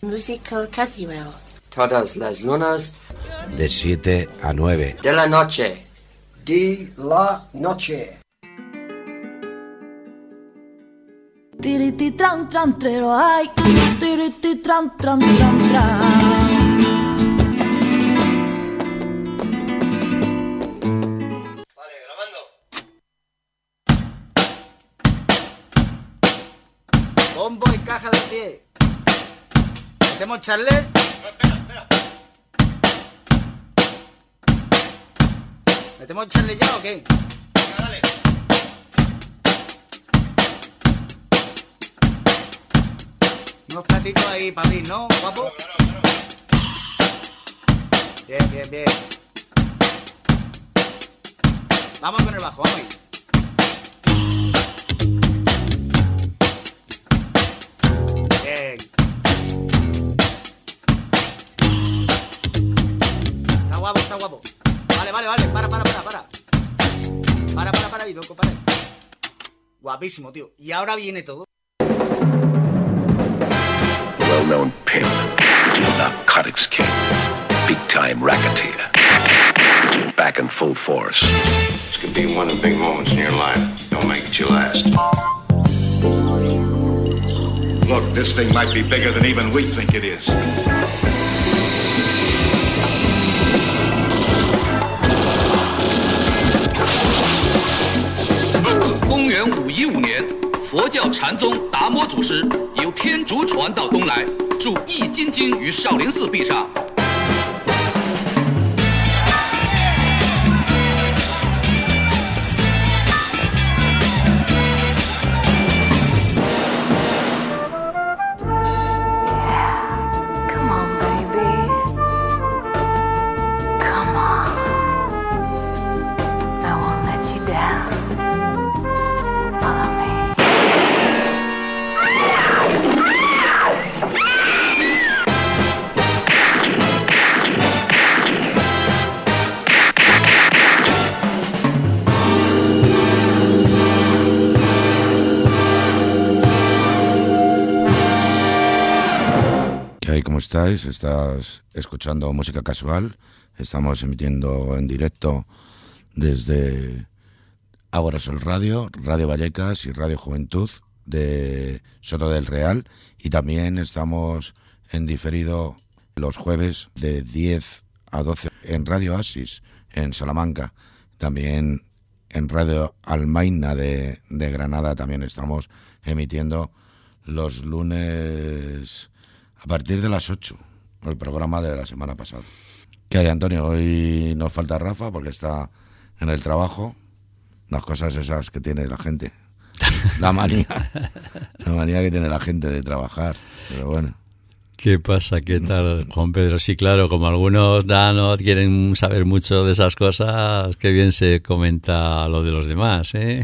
Musical Casual. Todas las lunas. De 7 a 9. De la noche. De la noche. Tiriti tram tram trero ay, tiriti tram tram tram tram. Bombo y caja de pie. ¿Metemos charle? No, espera. ¿Metemos charle ya o qué? Venga, dale. Unos platitos ahí para abrir, ¿no, guapo? Claro. Bien. Vamos con el bajo, vamos ahí. Bien. Está guapo. Vale. Para ahí, loco, para ahí. Guapísimo, tío. Y ahora viene todo. Well-known pimp, narcotics king, big-time racketeer, back in full force. This could be one of the big moments in your life. Don't make it your last. Look, this thing might be bigger than even we think it is. 公元515年，佛教禅宗达摩祖师由天竺传到东来，著《易筋经》于少林寺壁上。 ¿Cómo estáis? Estás escuchando Música Casual. Estamos emitiendo en directo desde Ágora Sol Radio, Radio Vallecas y Radio Juventud de Soto del Real. Y también estamos en diferido los jueves de 10 a 12 en Radio Asis en Salamanca. También en Radio Almaina de Granada también estamos emitiendo los lunes a partir de las 8, el programa de la semana pasada. ¿Qué hay, Antonio? Hoy nos falta Rafa porque está en el trabajo. Las cosas esas que tiene la gente. La manía que tiene la gente de trabajar. Pero bueno. ¿Qué pasa? ¿Qué tal, Juan Pedro? Sí, claro, como algunos no quieren saber mucho de esas cosas, qué bien se comenta lo de los demás, ¿eh?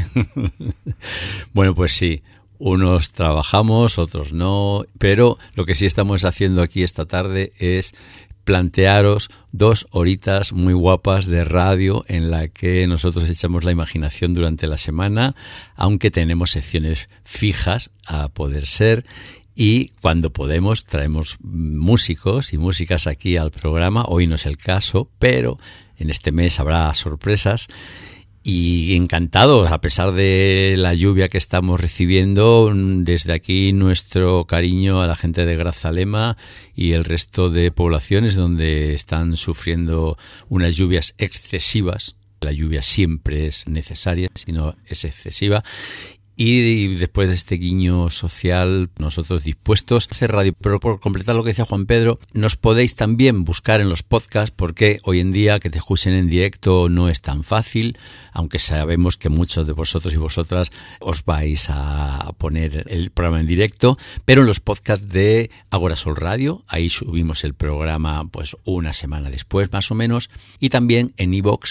Bueno, pues sí. Unos trabajamos, otros no, pero lo que sí estamos haciendo aquí esta tarde es plantearos 2 horitas muy guapas de radio en la que nosotros echamos la imaginación durante la semana, aunque tenemos secciones fijas a poder ser, y cuando podemos traemos músicos y músicas aquí al programa. Hoy no es el caso, pero en este mes habrá sorpresas. Y encantados, a pesar de la lluvia que estamos recibiendo, desde aquí nuestro cariño a la gente de Grazalema y el resto de poblaciones donde están sufriendo unas lluvias excesivas. La lluvia siempre es necesaria, si no es excesiva. Y después de este guiño social, nosotros dispuestos a hacer radio. Pero por completar lo que decía Juan Pedro, nos podéis también buscar en los podcasts, porque hoy en día que te escuchen en directo no es tan fácil, aunque sabemos que muchos de vosotros y vosotras os vais a poner el programa en directo, pero en los podcasts de Ágora Sol Radio, ahí subimos el programa pues una semana después más o menos, y también en iVoox,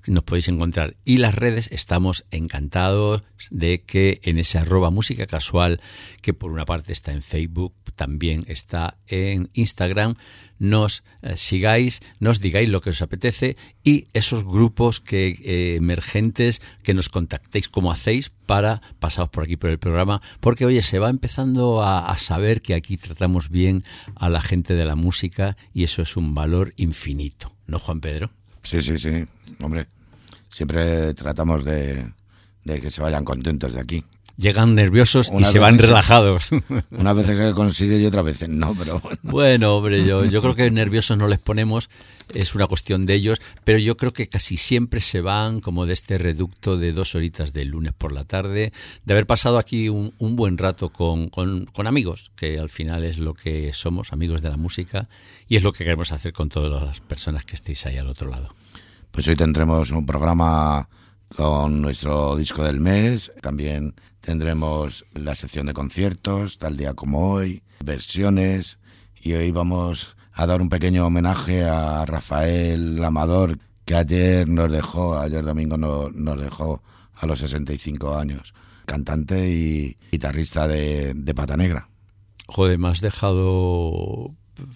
nos podéis encontrar. Y las redes, estamos encantados de que en ese @música casual, que por una parte está en Facebook, también está en Instagram, nos sigáis, nos digáis lo que os apetece y esos grupos emergentes que nos contactéis como hacéis para pasaros por aquí por el programa, porque oye, se va empezando a saber que aquí tratamos bien a la gente de la música y eso es un valor infinito, ¿no, Juan Pedro? Sí, hombre, siempre tratamos de que se vayan contentos de aquí. Llegan nerviosos y se van relajados. Unas veces se consigue y otras veces no, pero bueno. Bueno, hombre, yo creo que nerviosos no les ponemos, es una cuestión de ellos, pero yo creo que casi siempre se van como de este reducto de 2 horitas del lunes por la tarde, de haber pasado aquí un buen rato con amigos, que al final es lo que somos, amigos de la música, y es lo que queremos hacer con todas las personas que estéis ahí al otro lado. Pues hoy tendremos un programa con nuestro disco del mes, también tendremos la sección de conciertos, tal día como hoy, versiones, y hoy vamos a dar un pequeño homenaje a Rafael Amador, que ayer domingo nos dejó a los 65 años, cantante y guitarrista de Pata Negra. Joder, me has dejado...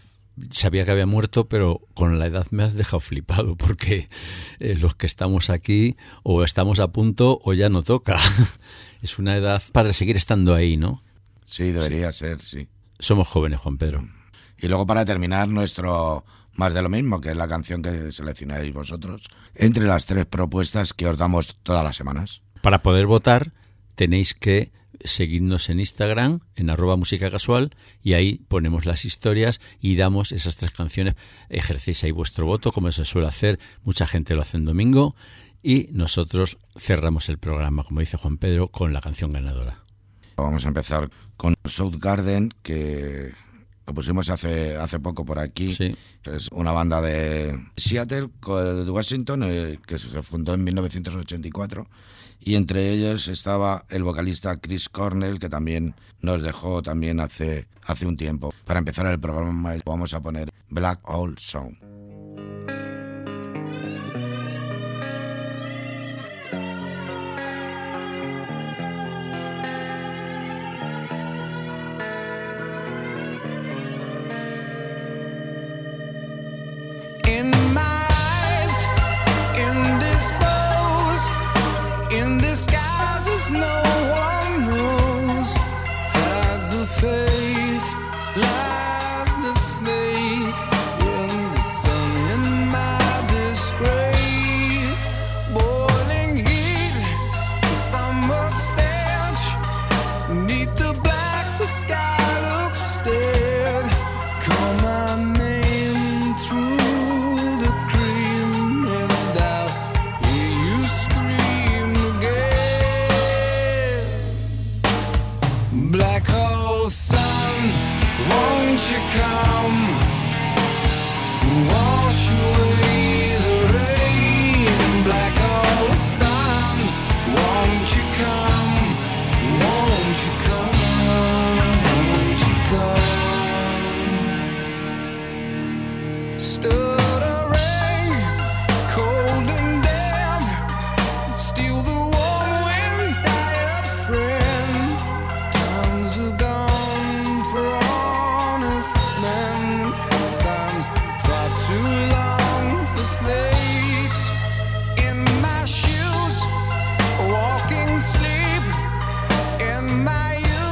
Sabía que había muerto, pero con la edad me has dejado flipado, porque los que estamos aquí o estamos a punto o ya no toca. Es una edad para seguir estando ahí, ¿no? Sí, debería ser, sí. Somos jóvenes, Juan Pedro. Y luego para terminar nuestro Más de lo Mismo, que es la canción que seleccionáis vosotros, entre las 3 propuestas que os damos todas las semanas. Para poder votar tenéis que seguidnos en Instagram, en @música casual, y ahí ponemos las historias y damos esas 3 canciones. Ejercéis ahí vuestro voto, como se suele hacer. Mucha gente lo hace en domingo y nosotros cerramos el programa, como dice Juan Pedro, con la canción ganadora. Vamos a empezar con Soundgarden, que lo pusimos hace poco por aquí. Sí. Es una banda de Seattle, de Washington, que se fundó en 1984. Y entre ellos estaba el vocalista Chris Cornell, que también nos dejó también hace un tiempo. Para empezar el programa vamos a poner Black Hole Sun. No one knows, has the face, lies the snake in the sun, in my disgrace, boiling heat, summer stench, neath the black, the sky looks dead, call my name through the cream, and I'll hear you scream again. Black hole sun, won't you come, wash away the rain. Black hole sun, won't you come, won't you come, won't you come. Stuttering, cold and damp, steal the warm wind, tired friend. Sometimes far too long for snakes in my shoes, walking sleep in my youth.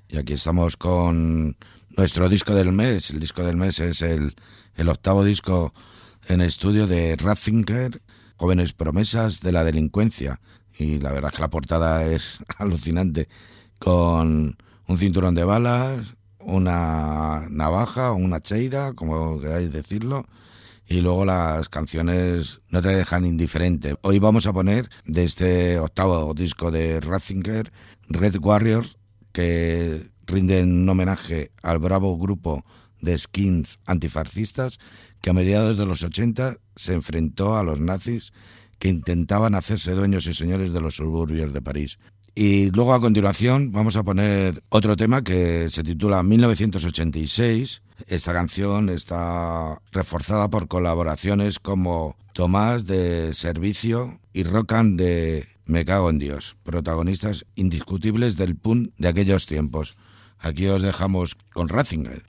Y aquí estamos con nuestro disco del mes. El disco del mes es el 8º disco en estudio de Ratzinger, Jóvenes promesas de la delincuencia. Y la verdad es que la portada es alucinante, con un cinturón de balas, una navaja o una cheira, como queráis decirlo, y luego las canciones no te dejan indiferente. Hoy vamos a poner de este 8º disco de Ratzinger, Red Warriors, que rinden un homenaje al bravo grupo de skins antifascistas que a mediados de los 80 se enfrentó a los nazis que intentaban hacerse dueños y señores de los suburbios de París. Y luego a continuación vamos a poner otro tema que se titula 1986. Esta canción está reforzada por colaboraciones como Tomás de Servicio y Rocan de Me cago en Dios, protagonistas indiscutibles del punk de aquellos tiempos. Aquí os dejamos con Ratzinger.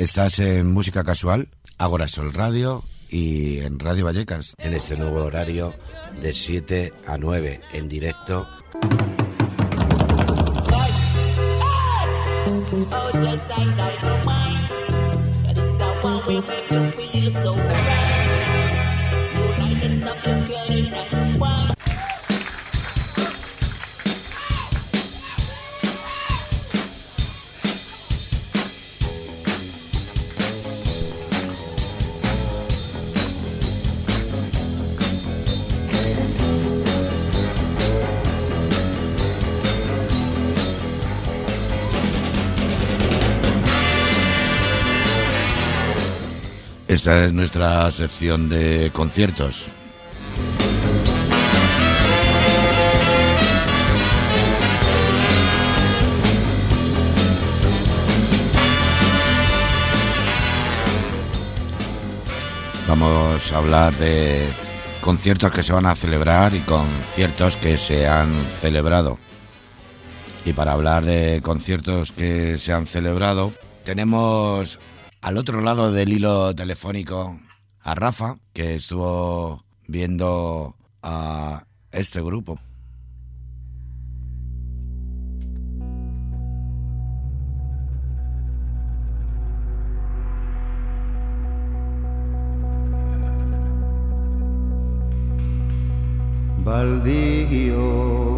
Estás en Música Casual, Ágora Sol Radio y en Radio Vallecas, en este nuevo horario de 7 a 9 en directo. Esta es nuestra sección de conciertos. Vamos a hablar de conciertos que se van a celebrar y conciertos que se han celebrado. Y para hablar de conciertos que se han celebrado, tenemos al otro lado del hilo telefónico a Rafa, que estuvo viendo a este grupo. Baldío,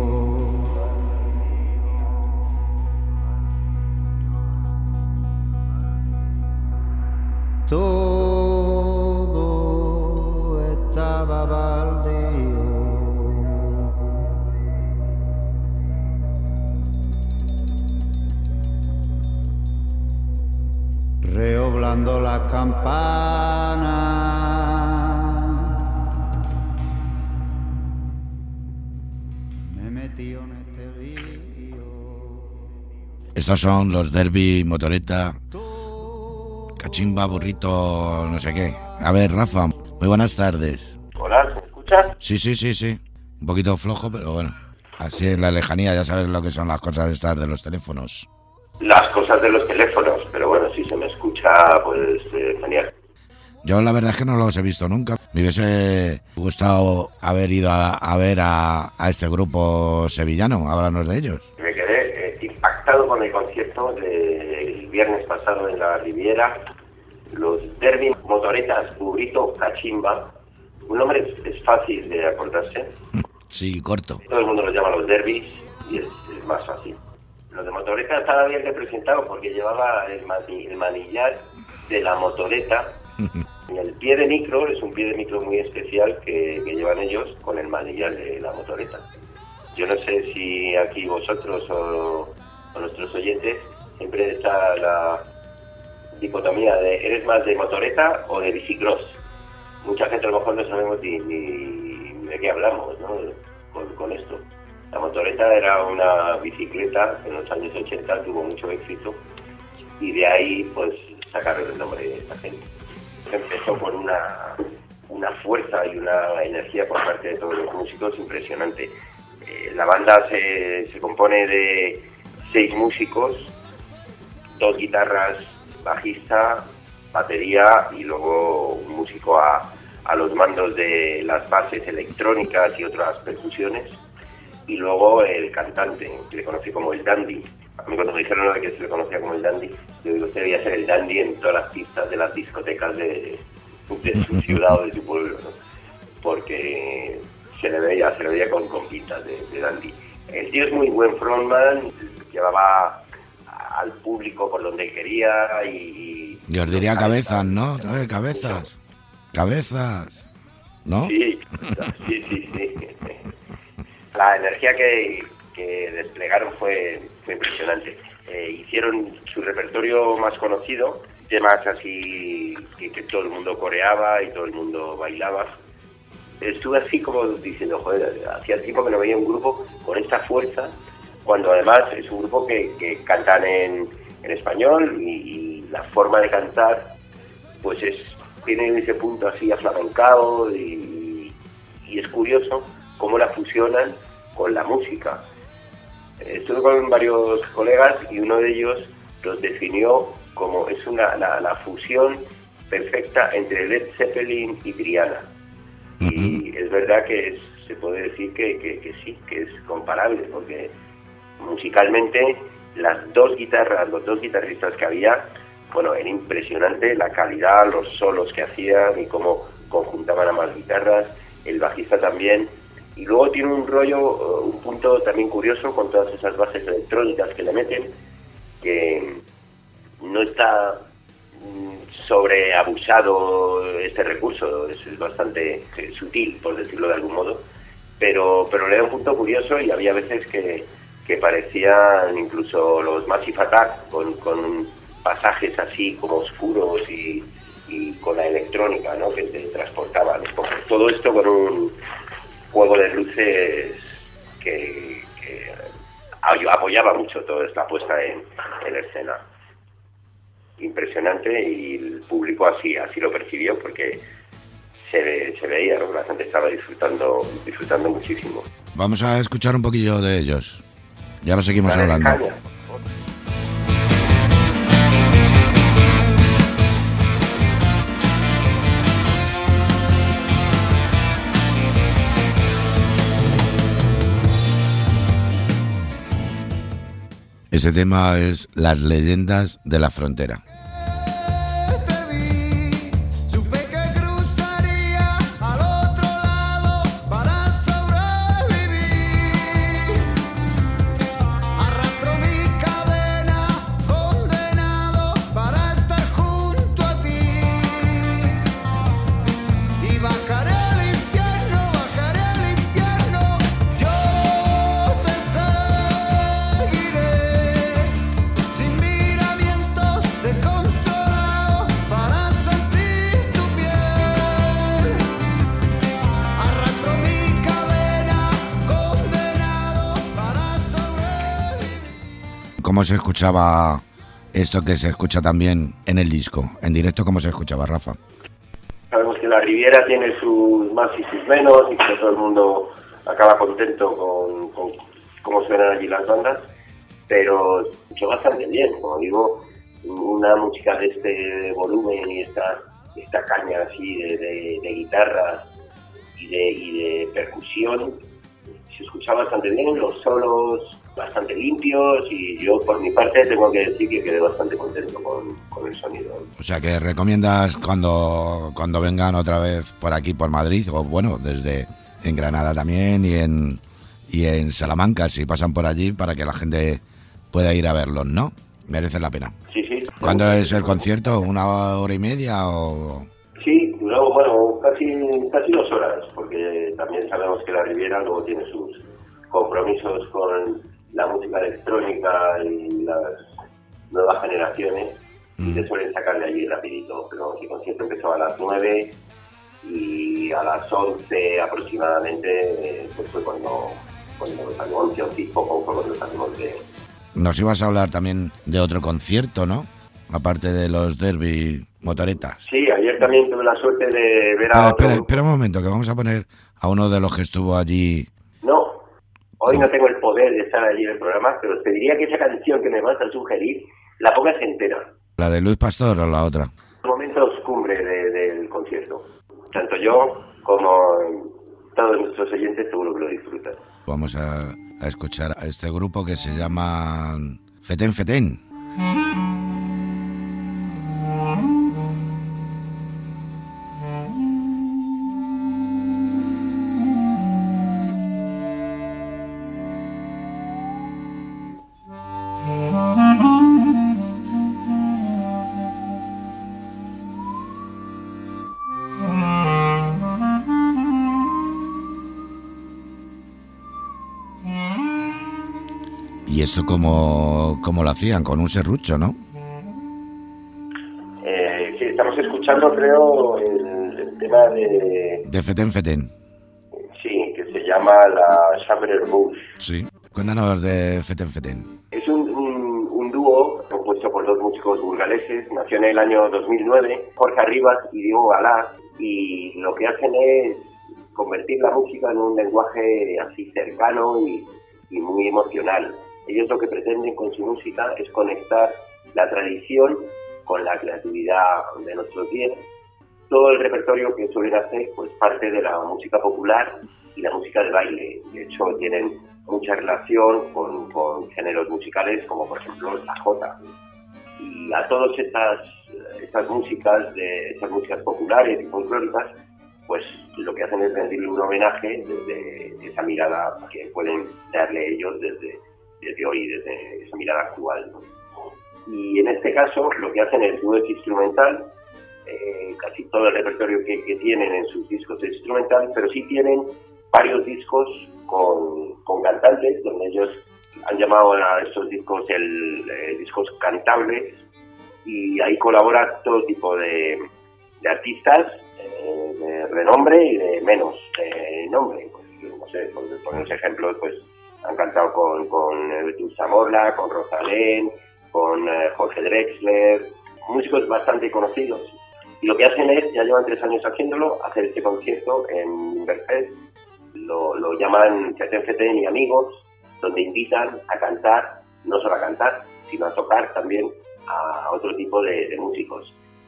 todo estaba baldío, reoblando las campanas. Estos son los Derby, Motoreta, Cachimba, Burrito, no sé qué. A ver, Rafa, muy buenas tardes. Hola, ¿me escuchas? Sí. Un poquito flojo, pero bueno. Así es la lejanía, ya sabes lo que son las cosas estas de los teléfonos. Las cosas de los teléfonos, pero bueno, si se me escucha, pues genial. Yo la verdad es que no los he visto nunca. Me hubiese gustado haber ido a ver a este grupo sevillano. Háblanos de ellos. Me quedé impactado con el concierto del viernes pasado en la Riviera. Los Derby, Motoretas, Burrito, Cachimba. Un nombre es fácil de acordarse. Sí, corto. Todo el mundo los llama los Derbys y es más fácil. Los de Motoreta estaba bien representado porque llevaba el manillar de la motoreta. En el pie de micro, es un pie de micro muy especial que llevan ellos con el manillar de la motoreta. Yo no sé si aquí vosotros o nuestros oyentes siempre está la dicotomía de ¿eres más de motoreta o de bicicross? Mucha gente a lo mejor no sabemos ni de qué hablamos, ¿no? Con esto. La motoreta era una bicicleta que en los años 80 tuvo mucho éxito y de ahí pues sacaron el nombre de esta gente. Empezó por una fuerza y una energía por parte de todos los músicos impresionante. La banda se compone de 6 músicos, 2 guitarras, bajista, batería y luego un músico a los mandos de las bases electrónicas y otras percusiones. Y luego el cantante, que le conocí como el Dandy. A mí cuando me dijeron que se le conocía como el Dandy, yo digo, usted debía ser el Dandy en todas las pistas de las discotecas de su ciudad o de su pueblo, ¿no? Porque se le veía con pintas de Dandy. El tío es muy buen frontman, llevaba al público por donde quería y yo os diría cabezas, ¿no? Cabezas, ¿no? Sí. La energía que desplegaron fue impresionante. Hicieron su repertorio más conocido, temas así que todo el mundo coreaba y todo el mundo bailaba. Estuve así como diciendo, joder, hacía tiempo que no veía un grupo con esta fuerza, cuando además es un grupo que cantan en español y la forma de cantar pues tiene ese punto así aflamencado y es curioso cómo la fusionan con la música. Estuve con varios colegas y uno de ellos los definió como es la fusión perfecta entre Led Zeppelin y Triana. Y es verdad que se puede decir que sí, que es comparable, porque musicalmente los dos guitarristas que había, bueno, era impresionante la calidad, los solos que hacían y cómo conjuntaban a más guitarras, el bajista también. Y luego tiene un rollo, un punto también curioso con todas esas bases electrónicas que le meten, que no está sobreabusado este recurso, es bastante sutil, por decirlo de algún modo, pero le da un punto curioso, y había veces que parecían incluso los Massive Attack con pasajes así como oscuros y con la electrónica, ¿no?, que te transportaban. Todo esto con un juego de luces que apoyaba mucho toda esta puesta en escena. Impresionante, y el público así lo percibió, porque se veía, ¿no?, la gente estaba disfrutando muchísimo. Vamos a escuchar un poquillo de ellos. Ya lo seguimos hablando. Caña. Ese tema es Las leyendas de la frontera. ¿Cómo se escuchaba esto que se escucha también en el disco? En directo, ¿cómo se escuchaba, Rafa? Sabemos que la Riviera tiene sus más y sus menos, y que todo el mundo acaba contento con cómo suenan allí las bandas, pero escucho bastante bien. Como digo, una música de este volumen y esta caña así de guitarra y de percusión, se escucha bastante bien, los solos bastante limpios, y yo por mi parte tengo que decir que quedé bastante contento con el sonido. O sea, que recomiendas cuando vengan otra vez por aquí, por Madrid, o bueno, desde en Granada también, y en Salamanca, si pasan por allí, para que la gente pueda ir a verlos, ¿no? Merece la pena. Sí, sí. ¿Cuándo es el concierto? ¿1 hora y media o...? Sí, luego, bueno, casi 2 horas, porque también sabemos que la Riviera luego tiene sus compromisos con la música electrónica y las nuevas generaciones, y se suelen sacar de allí rapidito. Pero el concierto empezó a las 9 y a las 11 aproximadamente, pues fue cuando salimos, 11 o 5, fue cuando salimos de... Nos ibas a hablar también de otro concierto, ¿no? Aparte de los Derby Motoretas. Sí, ayer también tuve la suerte de ver a Espera un momento, que vamos a poner a uno de los que estuvo allí. No, hoy no tengo el poder de estar allí en el programa, pero te diría que esa canción que me vas a sugerir la pongas entera. ¿La de Luis Pastor o la otra? Momentos cumbre del concierto. Tanto yo como todos nuestros oyentes seguro que lo disfrutan. Vamos a escuchar a este grupo que se llama Fetén Fetén. ¿Y esto cómo lo hacían? Con un serrucho, ¿no? Sí, estamos escuchando, creo, el tema de Fetén Fetén. Sí, que se llama la Chamber Bush. Sí. Cuéntanos de Fetén Fetén. Es un dúo compuesto por 2 músicos burgaleses. Nació en el año 2009, Jorge Arribas y Diego Galá, y lo que hacen es convertir la música en un lenguaje así cercano y muy emocional. Ellos lo que pretenden con su música es conectar la tradición con la creatividad de nuestros días. Todo el repertorio que suelen hacer pues parte de la música popular y la música de baile. De hecho, tienen mucha relación con géneros musicales como por ejemplo la jota. Y a todas estas músicas populares y folclóricas, pues lo que hacen es rendirle un homenaje desde esa mirada que pueden darle ellos desde hoy, desde esa mirada actual, ¿no? Y en este caso lo que hacen es dúo instrumental. Casi todo el repertorio que tienen en sus discos es instrumental, pero sí tienen varios discos con cantantes, donde ellos han llamado a estos discos discos cantables, y ahí colabora todo tipo de artistas de renombre y de menos nombre. Pues, no sé, por poner ejemplos, pues han cantado con Dulce Morla, con Rosalén, con Jorge Drexler, músicos bastante conocidos. Y lo que hacen es, ya llevan 3 años haciéndolo, hacer este concierto en Inverfest. Lo llaman Feten y Amigos, donde invitan a cantar, no solo a cantar, sino a tocar también a otro tipo de músicos.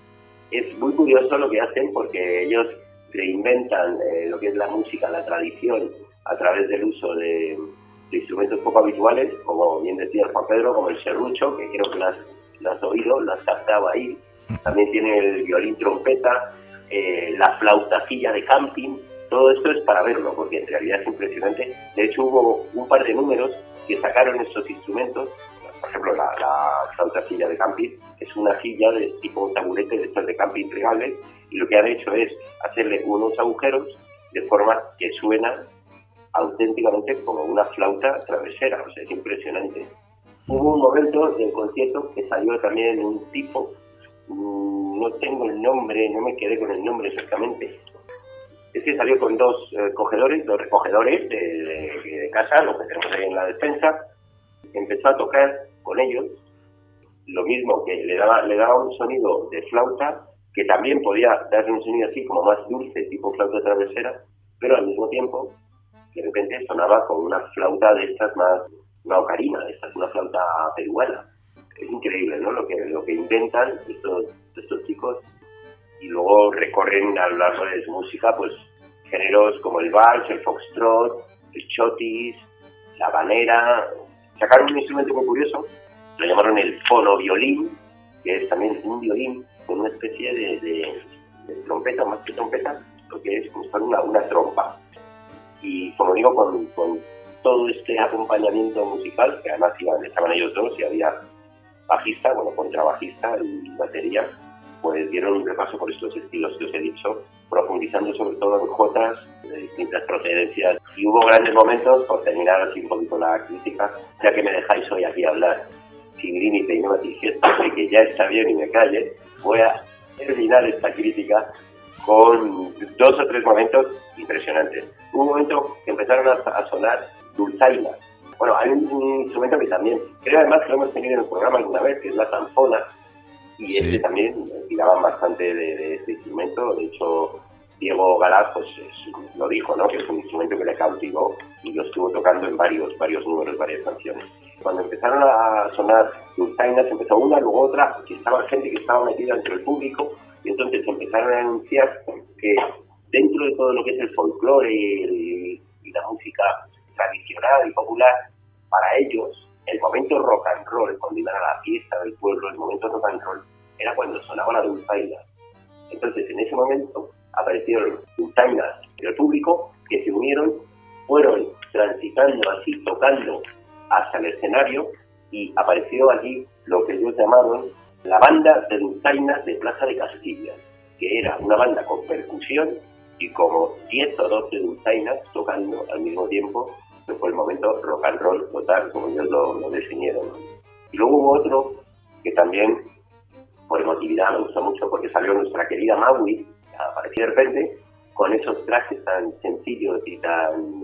Es muy curioso lo que hacen, porque ellos reinventan lo que es la música, la tradición, a través del uso de instrumentos poco habituales, como bien decía Juan Pedro, como el serrucho, que creo que lo has oído, lo has captado ahí. También tiene el violín trompeta, la flautacilla de camping. Todo esto es para verlo, porque en realidad es impresionante. De hecho, hubo un par de números que sacaron estos instrumentos. Por ejemplo, la flautacilla de camping es una silla de tipo taburete de estos de camping plegables, y lo que han hecho es hacerle unos agujeros de forma que suena auténticamente como una flauta travesera. O sea, es impresionante. Hubo un momento del concierto que salió también un tipo, no tengo el nombre, no me quedé con el nombre exactamente. Es que salió con dos recogedores de casa, lo que tenemos ahí en la despensa. Empezó a tocar con ellos, lo mismo que le daba un sonido de flauta, que también podía darle un sonido así como más dulce, tipo flauta travesera, pero al mismo tiempo, de repente sonaba con una flauta de estas más, una ocarina, esta es una flauta peruana. Es increíble, ¿no? Lo que inventan estos chicos, y luego recorren a lo largo de su música pues géneros como el vals, el foxtrot, el chotis, la habanera. Sacaron un instrumento muy curioso, lo llamaron el fonoviolín, que es también un violín con una especie de trompeta, más que trompeta, lo que es como una trompa. Y como digo, con todo este acompañamiento musical, que además estaban ellos dos, y había bajista, contrabajista y batería, pues dieron un repaso por estos estilos que os he dicho, profundizando sobre todo en jotas de distintas procedencias. Y hubo grandes momentos, por terminar así un poquito la crítica, ya que me dejáis hoy aquí hablar sin límite y no me dijiste que ya está bien y me calle, voy a terminar esta crítica con 2 o 3 momentos impresionantes. Hubo un momento que empezaron a sonar dulzainas. Bueno, hay un instrumento que también, creo además que lo hemos tenido en el programa alguna vez, que es la zanfona, y sí. Este también tiraban bastante de este instrumento. De hecho, Diego Galaz pues lo dijo, ¿no? Que es un instrumento que le cautivó y lo estuvo tocando en varios números, varias canciones. Cuando empezaron a sonar dulzainas, empezó una, luego otra, que estaba gente que estaba metida entre el público, y entonces empezaron a anunciar que dentro de todo lo que es el folclore y la música tradicional y popular, para ellos el momento rock and roll, cuando iban a la fiesta del pueblo, el momento rock and roll era cuando sonaba la dulzaina. Entonces en ese momento aparecieron dulzainas del público que se unieron, fueron transitando así, tocando hasta el escenario, y apareció allí lo que ellos llamaron la banda de dulzainas de Plaza de Castilla, que era una banda con percusión y como 10 o 12 dulzainas tocando al mismo tiempo. Que fue el momento rock and roll total, como ellos lo definieron. Y luego hubo otro que también, por emotividad, me gustó mucho, porque salió nuestra querida Maui, apareció de repente, con esos trajes tan sencillos y tan...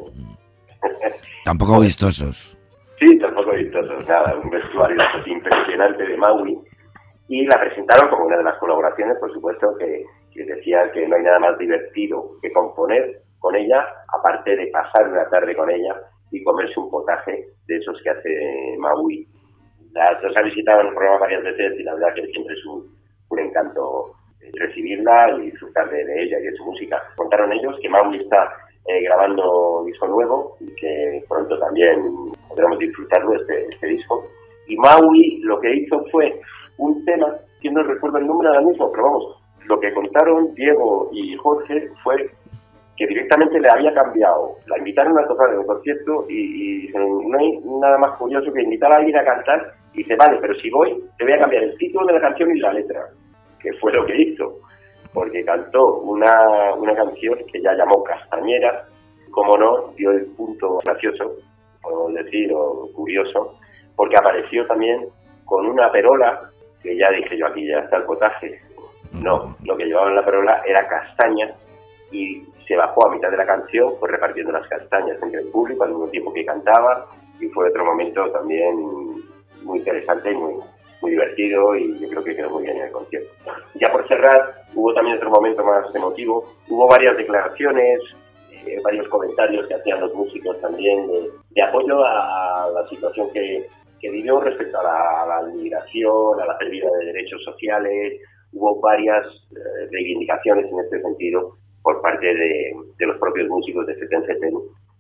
tampoco vistosos. Sí, tampoco vistosos, nada, un vestuario impresionante de Maui. Y la presentaron como una de las colaboraciones, por supuesto, que decían que no hay nada más divertido que componer con ella, aparte de pasar una tarde con ella y comerse un potaje de esos que hace Maui. Las dos han visitado el programa varias veces y la verdad que siempre es un encanto recibirla y disfrutar de ella y de su música. Contaron ellos que Maui está grabando disco nuevo y que pronto también podremos disfrutarlo, este disco. Y Maui lo que hizo fue un tema, que no recuerdo el nombre ahora mismo, pero vamos, lo que contaron Diego y Jorge fue que directamente le había cambiado. La invitaron a tocar en un concierto y no hay nada más curioso que invitar a alguien a cantar y dice, vale, pero si voy, te voy a cambiar el título de la canción y la letra, que fue lo que hizo, porque cantó una canción que ella llamó Castañera, como no, dio el punto gracioso, podemos decir, o curioso, porque apareció también con una perola, que ya dije yo, aquí ya está el potaje. No, lo que llevaba en la perola era castaña y se bajó a mitad de la canción, pues repartiendo las castañas entre el público al mismo tiempo que cantaba, y fue otro momento también muy interesante y muy divertido, y yo creo que quedó muy bien en el concierto. Ya por cerrar, hubo también otro momento más emotivo, hubo varias declaraciones, varios comentarios que hacían los músicos también de apoyo a la situación que vivió respecto a la migración, a la pérdida de derechos sociales. Hubo varias reivindicaciones en este sentido por parte de los propios músicos de Feten Feten,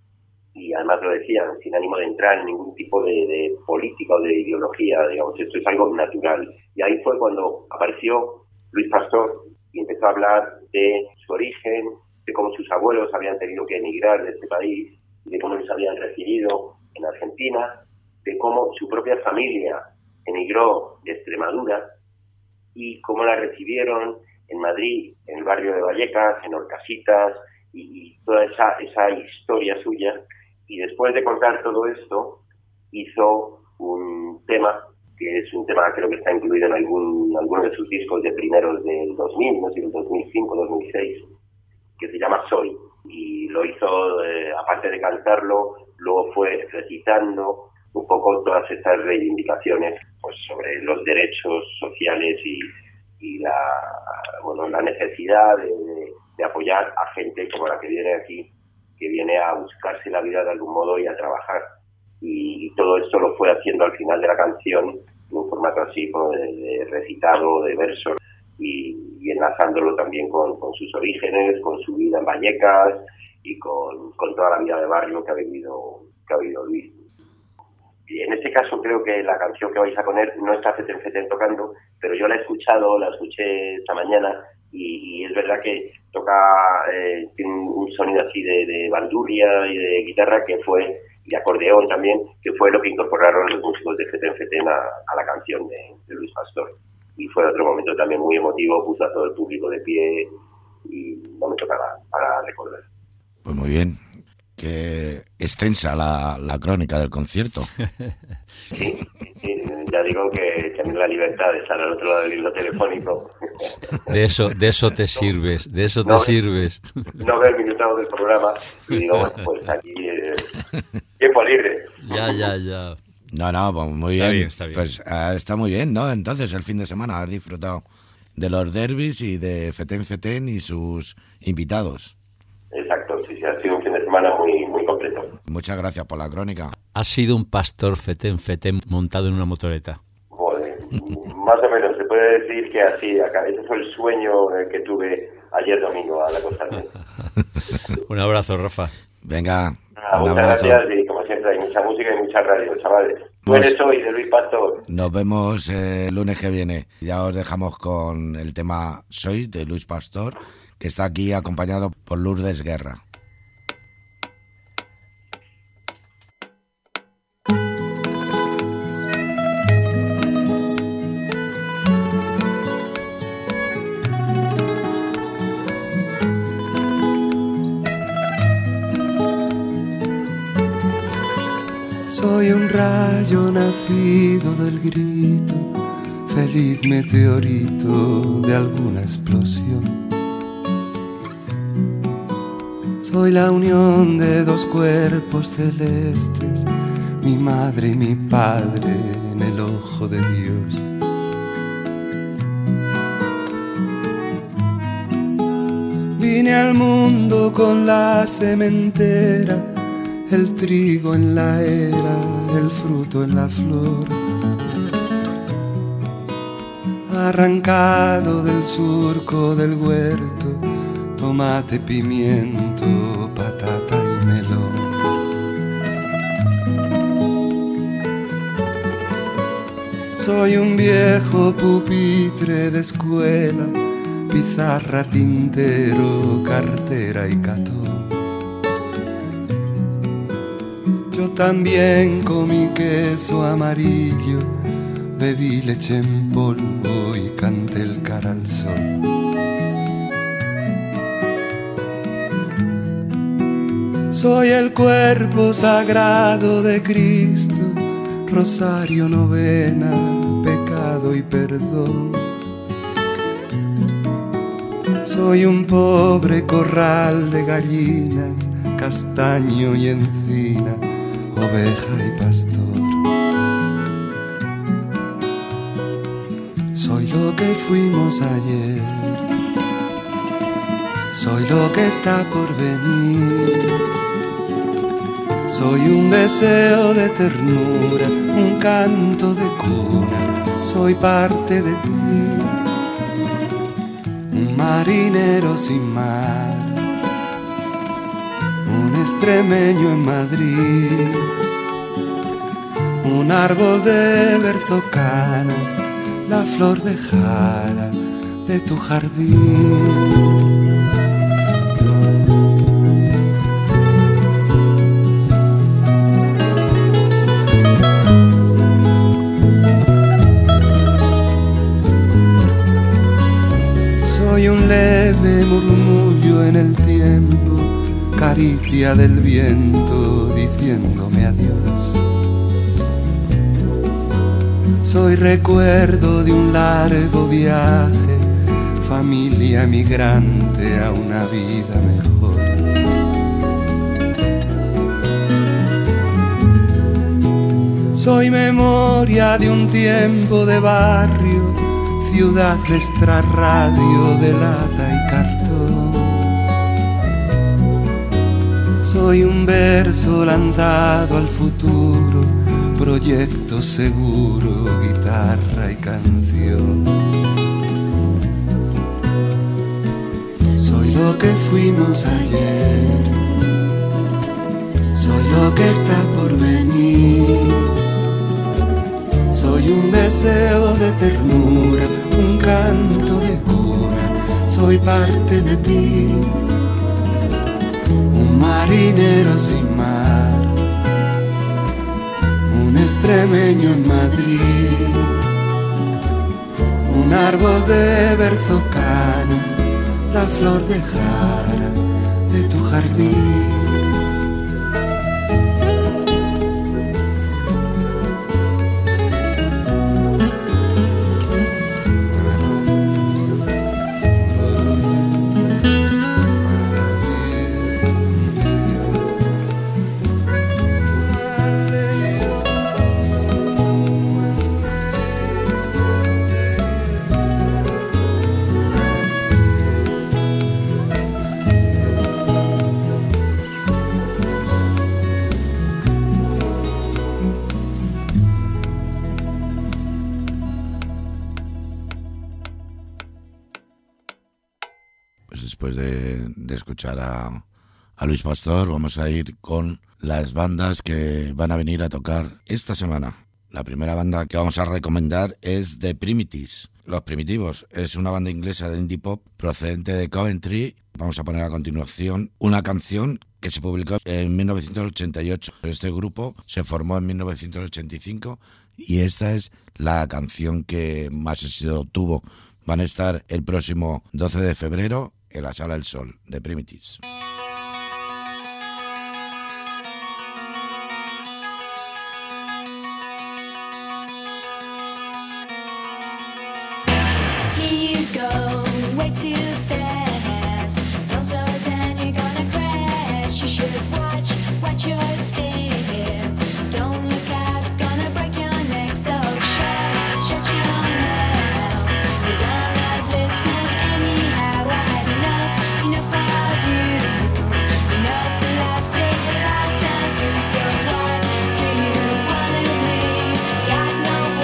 y además lo decían sin ánimo de entrar en ningún tipo de política o de ideología, digamos, esto es algo natural. Y ahí fue cuando apareció Luis Pastor y empezó a hablar de su origen, de cómo sus abuelos habían tenido que emigrar de este país, de cómo les habían recibido en Argentina, de cómo su propia familia emigró de Extremadura y cómo la recibieron en Madrid, en el barrio de Vallecas, en Horcasitas, y toda esa historia suya. Y después de contar todo esto, hizo un tema, que es un tema creo que está incluido en alguno de sus discos de primeros del 2000, no sé, del 2005, 2006, que se llama Soy. Y lo hizo, aparte de cantarlo, luego fue recitando un poco todas estas reivindicaciones, pues, sobre los derechos sociales y la necesidad de apoyar a gente como la que viene aquí, que viene a buscarse la vida de algún modo y a trabajar. Y todo esto lo fue haciendo al final de la canción en un formato así, como de recitado, de versos, y enlazándolo también con sus orígenes, con su vida en Vallecas y con toda la vida de barrio que ha vivido Luis. Y en este caso creo que la canción que vais a poner no está Feten Feten tocando, pero yo la escuché esta mañana y es verdad que toca, tiene un sonido así de bandurria y de guitarra y de acordeón también, que fue lo que incorporaron los músicos de Feten Feten a la canción de Luis Pastor. Y fue otro momento también muy emotivo, puso a todo el público de pie y no me toca para recordar. Pues muy bien. Qué extensa la crónica del concierto. Sí, ya digo que también la libertad de estar al otro lado del hilo telefónico. De eso te sirves, sirves. No ver el minutado del programa y digo, bueno, pues aquí tiempo libre. Ya. No, pues muy bien. Está bien. Pues está muy bien, ¿no? Entonces, el fin de semana has disfrutado de los derbis y de Feten Feten y sus invitados. Exacto, sí, ha sido un fin de semana muy completo. Muchas gracias por la crónica. ¿Has sido un pastor Feten Feten montado en una motoreta? Joder, más o menos, se puede decir que así, acá. Ese fue el sueño que tuve ayer domingo al acostarme. Un abrazo, Rafa. Venga, un muchas abrazo. Gracias, y como siempre hay mucha música y mucha radio, chavales. Tú eres hoy de Luis Pastor. Nos vemos el lunes que viene. Ya os dejamos con el tema Soy de Luis Pastor, que está aquí acompañado por Lourdes Guerra. Soy un rayo nacido del grito, feliz meteorito de alguna explosión. Soy la unión de dos cuerpos celestes, mi madre y mi padre en el ojo de Dios. Vine al mundo con la sementera, el trigo en la era, el fruto en la flor. Arrancado del surco del huerto, tomate, pimiento, patata y melón. Soy un viejo pupitre de escuela, pizarra, tintero, cartera y catón. Yo también comí queso amarillo, bebí leche en polvo y canté el cara al sol. Soy el cuerpo sagrado de Cristo, rosario, novena, pecado y perdón. Soy un pobre corral de gallinas, castaño y encina, oveja y pastor. Soy lo que fuimos ayer, soy lo que está por venir. Soy un deseo de ternura, un canto de cuna, soy parte de ti. Un marinero sin mar, un extremeño en Madrid, un árbol de berzocana, la flor de jara de tu jardín. Soy un leve murmullo en el tiempo, caricia del viento diciéndome adiós. Soy recuerdo de un largo viaje, familia migrante a una vida mejor. Soy memoria de un tiempo de barrio, ciudad de extrarradio de lata y cartón. Soy un verso lanzado al futuro, proyecto seguro, guitarra y canción. Soy lo que fuimos ayer, soy lo que está por venir. Soy un deseo de ternura, un canto de cuna, soy parte de ti. Un marinero sin mar, un extremeño en Madrid, un árbol de berzocana, la flor de jara de tu jardín. Después de escuchar a Luis Pastor, vamos a ir con las bandas que van a venir a tocar esta semana. La primera banda que vamos a recomendar es The Primitives. Los Primitivos es una banda inglesa de indie pop procedente de Coventry. Vamos a poner a continuación una canción que se publicó en 1988. Este grupo se formó en 1985 y esta es la canción que más éxito tuvo. Van a estar el próximo 12 de febrero en la Sala del Sol, de Primitives. Here you go, way too fast. Don't slow down, you're gonna crash. You should watch your step. Don't look out, gonna break your neck. So shut your mouth, 'cause I'm not listening anyhow. I had enough of you, enough to last a lifetime through. So what do you want of me? Got no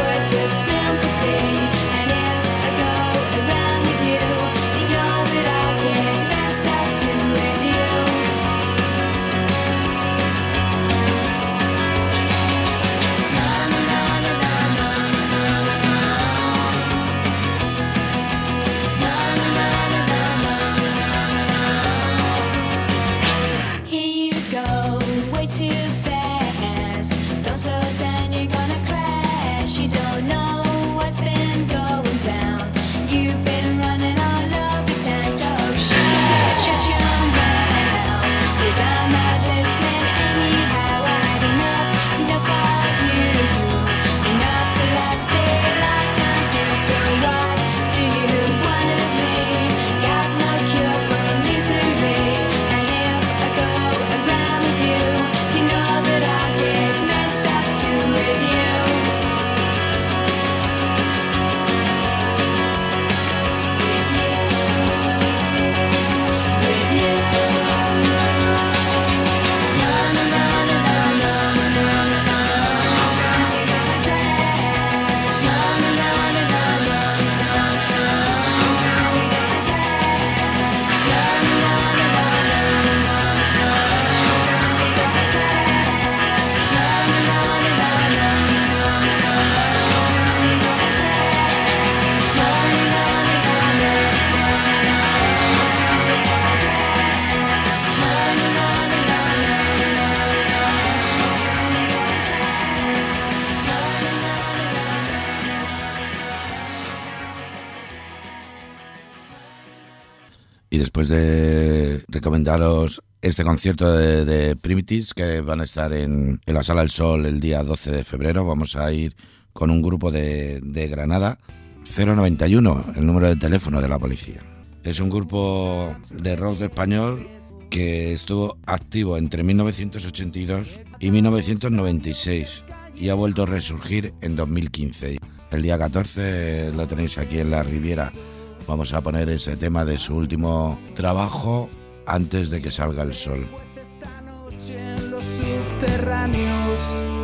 Y después de recomendaros este concierto de Primitives, que van a estar en la Sala del Sol el día 12 de febrero, vamos a ir con un grupo de Granada, 091, el número de teléfono de la policía. Es un grupo de rock español que estuvo activo entre 1982 y 1996 y ha vuelto a resurgir en 2015. El día 14 lo tenéis aquí en la Riviera. Vamos a poner ese tema de su último trabajo, Antes de que salga el sol. Esta noche en los subterráneos,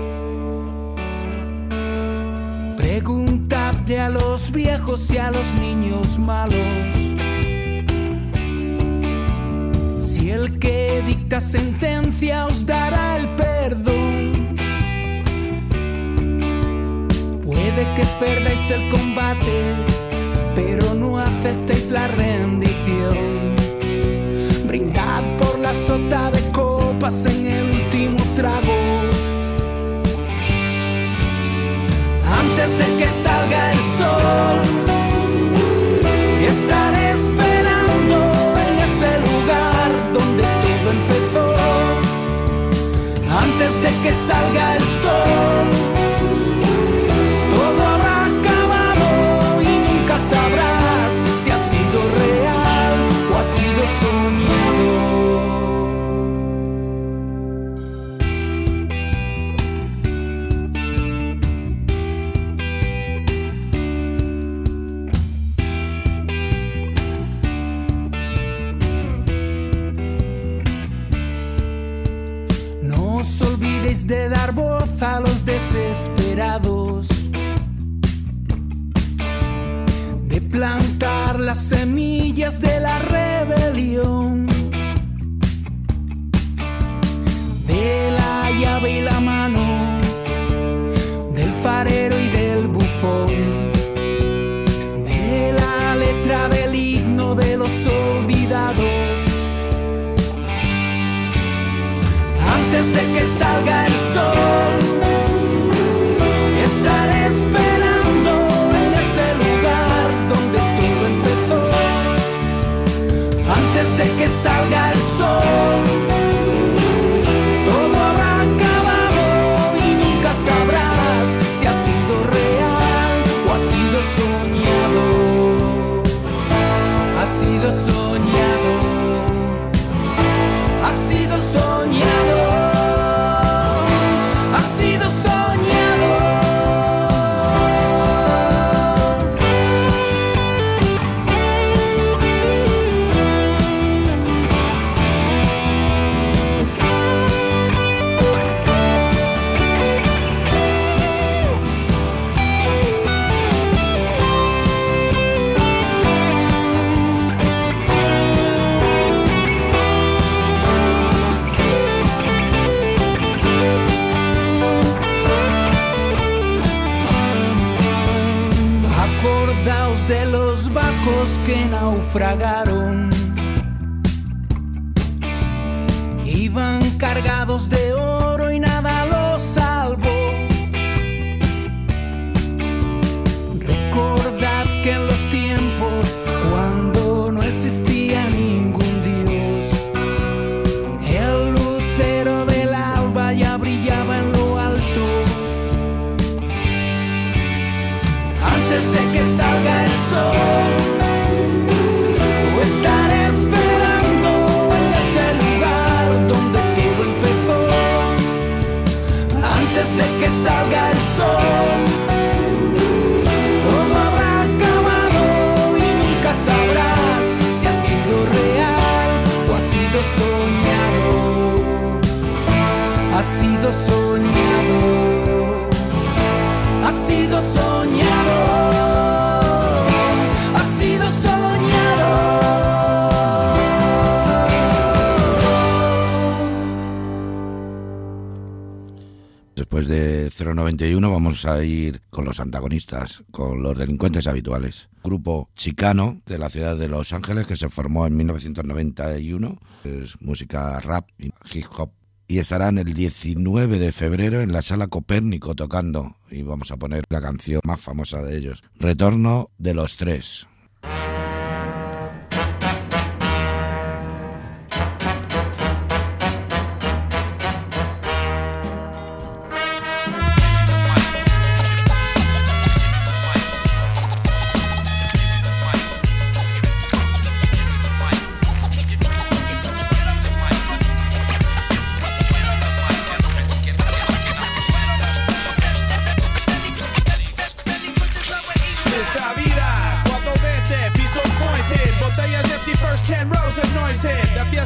preguntadle a los viejos y a los niños malos si el que dicta sentencia os dará el perdón. Puede que perdáis el combate, pero no aceptéis la rendición. Brindad por la sota de copas en el último trago. Antes de que salga el sol, estaré esperando en ese lugar donde todo empezó. Antes de que salga el sol, todo habrá acabado y nunca sabrás si ha sido real o ha sido soñado. No os olvidéis de dar voz a los desesperados, de plantar las semillas de la rebelión, de la llave y la mano, del farero y del bufón, de la letra del himno de los olvidados. Antes de que salga el sol, estaré esperando en ese lugar donde todo empezó. Antes de que salga el sol, todo habrá acabado y nunca sabrás si ha sido real o ha sido soñado. Ha sido soñado. Ha sido soñado. Ha sido soñado. Acordaos de los barcos que naufragaron, iban cargados de oro y nada los salvó. Recordad que en los tiempos cuando no existía ningún dios, el lucero del alba ya brillaba en lo alto. Antes de que salga el sol, estaré esperando en ese lugar donde todo empezó. Antes de que salga el sol, todo habrá acabado y nunca sabrás si ha sido real o ha sido soñado. Ha sido soñado. Ha sido soñado. Ha sido soñado. Después de 091 vamos a ir con los antagonistas, con los delincuentes habituales. Grupo chicano de la ciudad de Los Ángeles que se formó en 1991, es música rap y hip hop. Y estarán el 19 de febrero en la Sala Copérnico tocando, y vamos a poner la canción más famosa de ellos, Retorno de los Tres.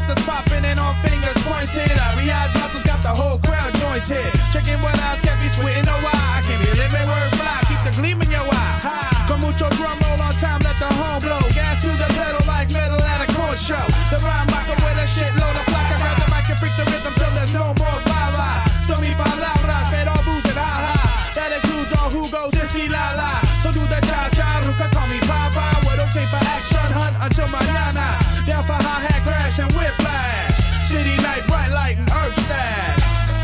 pistons popping and all fingers pointed. I rehab bottles got the whole crowd jointed. Checking what eyes can't be sweating no why. I can't be living word fly, keep the gleam in your eye. Con mucho drum roll on time, let the horn blow. Gas to the pedal like metal at a corn show. The rhyme rocker with a shitload of placa. Grab the mic and freak the rhythm till there's no more bala. Esto mi palabra, pero abusen, ha. That includes all who goes sissy la la. So do the cha-cha, Ruka call me Papa. We're okay for action, hunt until mañana. Down for hi-hat crash and whiplash. City night, bright light and herb stash.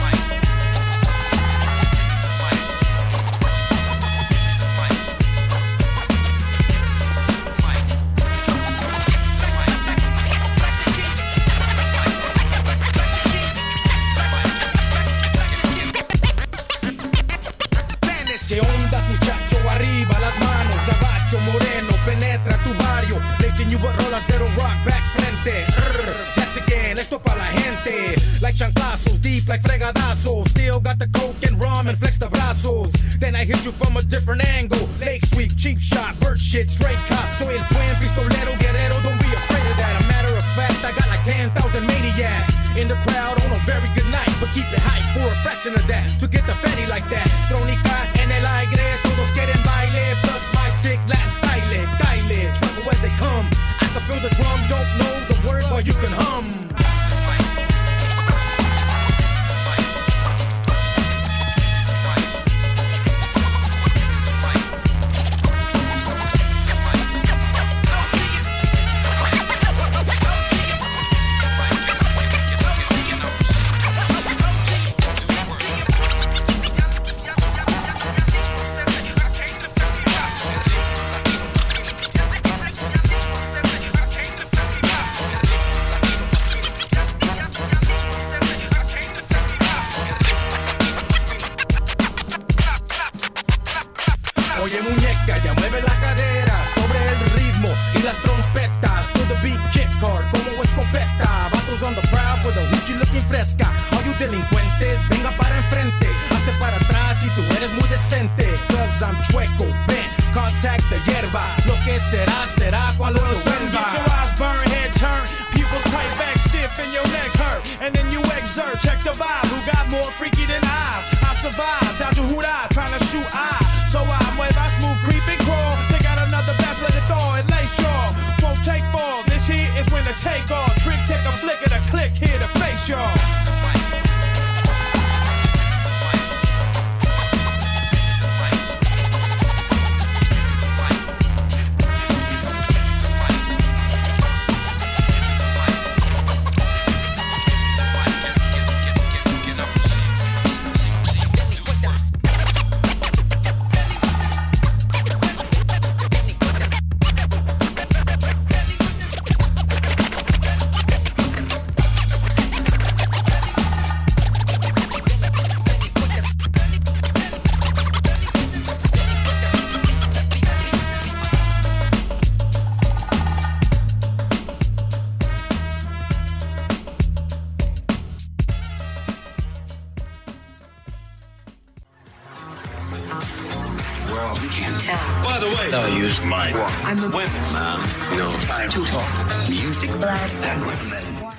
¿Qué ondas, muchacho? Arriba las manos, gabacho moreno, penetra tu barrio. Lazy New rolas de rock, back frente. Mexican, esto pa' la gente. Like chanclazos, deep like fregadazos. Still got the coke and rum and flex the brazos. Then I hit you from a different angle. Lake Sweep, cheap shot, bird shit, straight cop. Soy el twin, pistolero, guerrero, don't be afraid of that. A matter of fact, I got like 10,000 maniacs in the crowd on a very good night. But keep it hype for a fraction of that. To get the fatty like that. Trónica en el aire, todos quieren baile. Plus my sick Latin style, Kyle, trouble as they come. I can feel the drum, don't know the word, but you can hum. Oye muñeca, ya mueve la cadera sobre el ritmo y las trompetas. To the beat, kick hard como escopeta. Vatos on the prowl for the hoochie looking fresca. All you delincuentes, venga para enfrente. Hazte para atrás si tú eres muy decente. Cause I'm chueco, ven, contact the hierba. Lo que será, será cuando lo vuelva. Get your eyes burn, head turn, pupils tight, back stiff and your neck hurt. And then you exert, check the vibe. Who got more freaky than I survived, down to Hurrah, trying to shoot I. So I mueva smooth, creep and crawl. They got another batch, let it thaw and lay shaw. Won't take fall, this here is when the take off. Trick, take a flick of the click, here to face y'all. Well, you can't tell. By the way, I use my I'm a women, man. No time to talk. Music, blood, and women.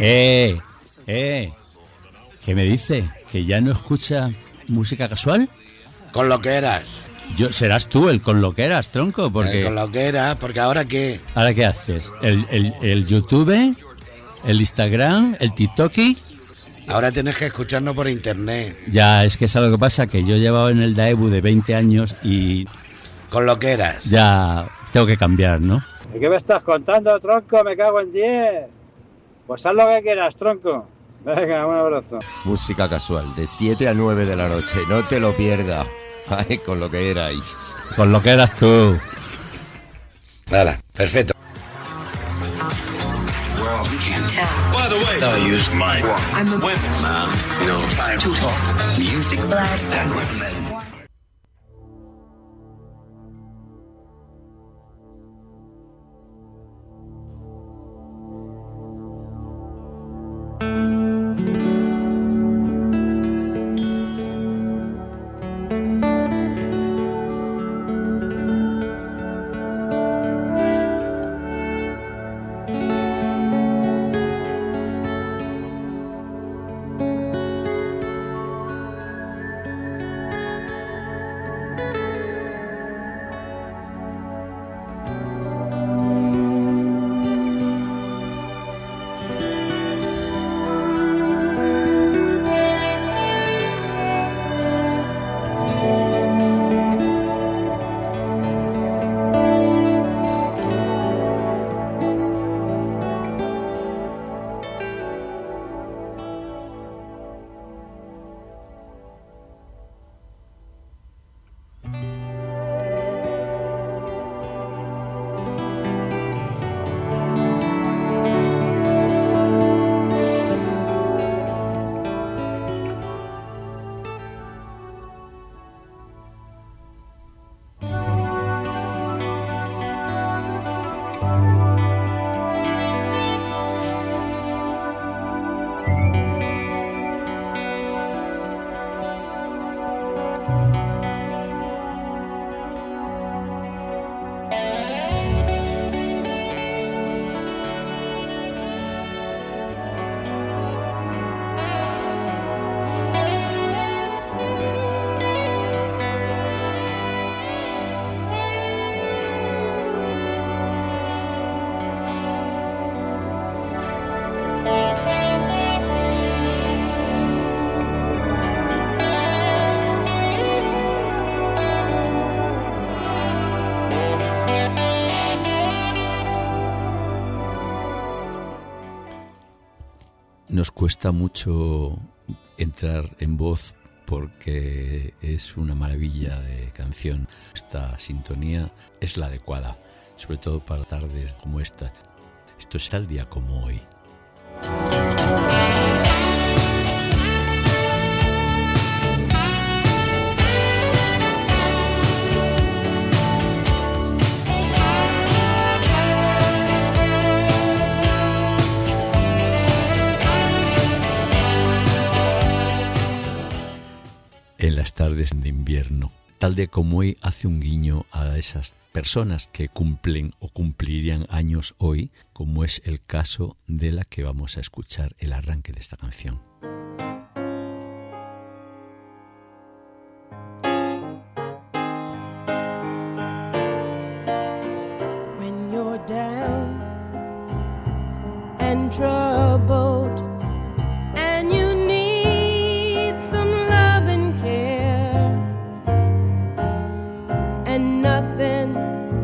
¿Qué me dice? ¿Que ya no escucha música casual? Con lo que eras. Serás tú el con lo que eras, tronco, porque... Con lo que eras, porque ahora ¿qué? ¿Ahora qué haces? ¿El YouTube? ¿El Instagram? ¿El TikTok? Ahora tienes que escucharnos por internet. Ya, es que es algo que pasa, que yo he llevado en el Daebu de 20 años y... Con lo que eras. Ya tengo que cambiar, ¿no? ¿Qué me estás contando, tronco? Me cago en 10. Pues haz lo que quieras, tronco. Venga, un abrazo. Música casual, de 7 a 9 de la noche. No te lo pierdas. Ay, con lo que erais. Con lo que eras tú. Nada, perfecto. Well, you can't tell. By the way, I use my I'm a women, man. No time to talk. Music, blood, and women. nos cuesta mucho entrar en voz porque es una maravilla de canción. Esta sintonía es la adecuada, sobre todo para tardes como esta. Esto es tal día como hoy. En las tardes de invierno, tal día como hoy hace un guiño a esas personas que cumplen o cumplirían años hoy, como es el caso de la que vamos a escuchar el arranque de esta canción. When you're down and troubled and you need some love and care and nothing.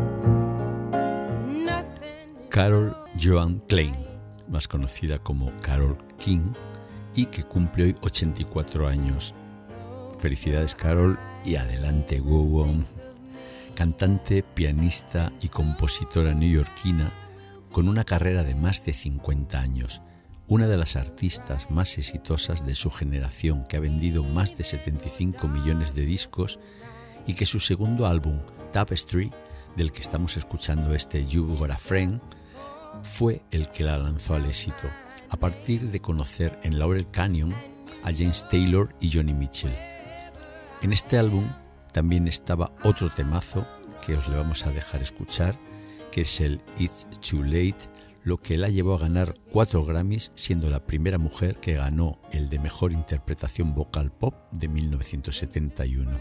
Carol Joan Klein, más conocida como Carole King, y que cumple hoy 84 años. Felicidades, Carol, y adelante, go on. Cantante, pianista y compositora neoyorquina con una carrera de más de 50 años, una de las artistas más exitosas de su generación, que ha vendido más de 75 millones de discos y que su segundo álbum, Tapestry, del que estamos escuchando este You've Got a Friend, fue el que la lanzó al éxito, a partir de conocer en Laurel Canyon a James Taylor y Joni Mitchell. En este álbum también estaba otro temazo que os le vamos a dejar escuchar, que es el It's Too Late, lo que la llevó a ganar 4 Grammys, siendo la primera mujer que ganó el de Mejor Interpretación Vocal Pop de 1971.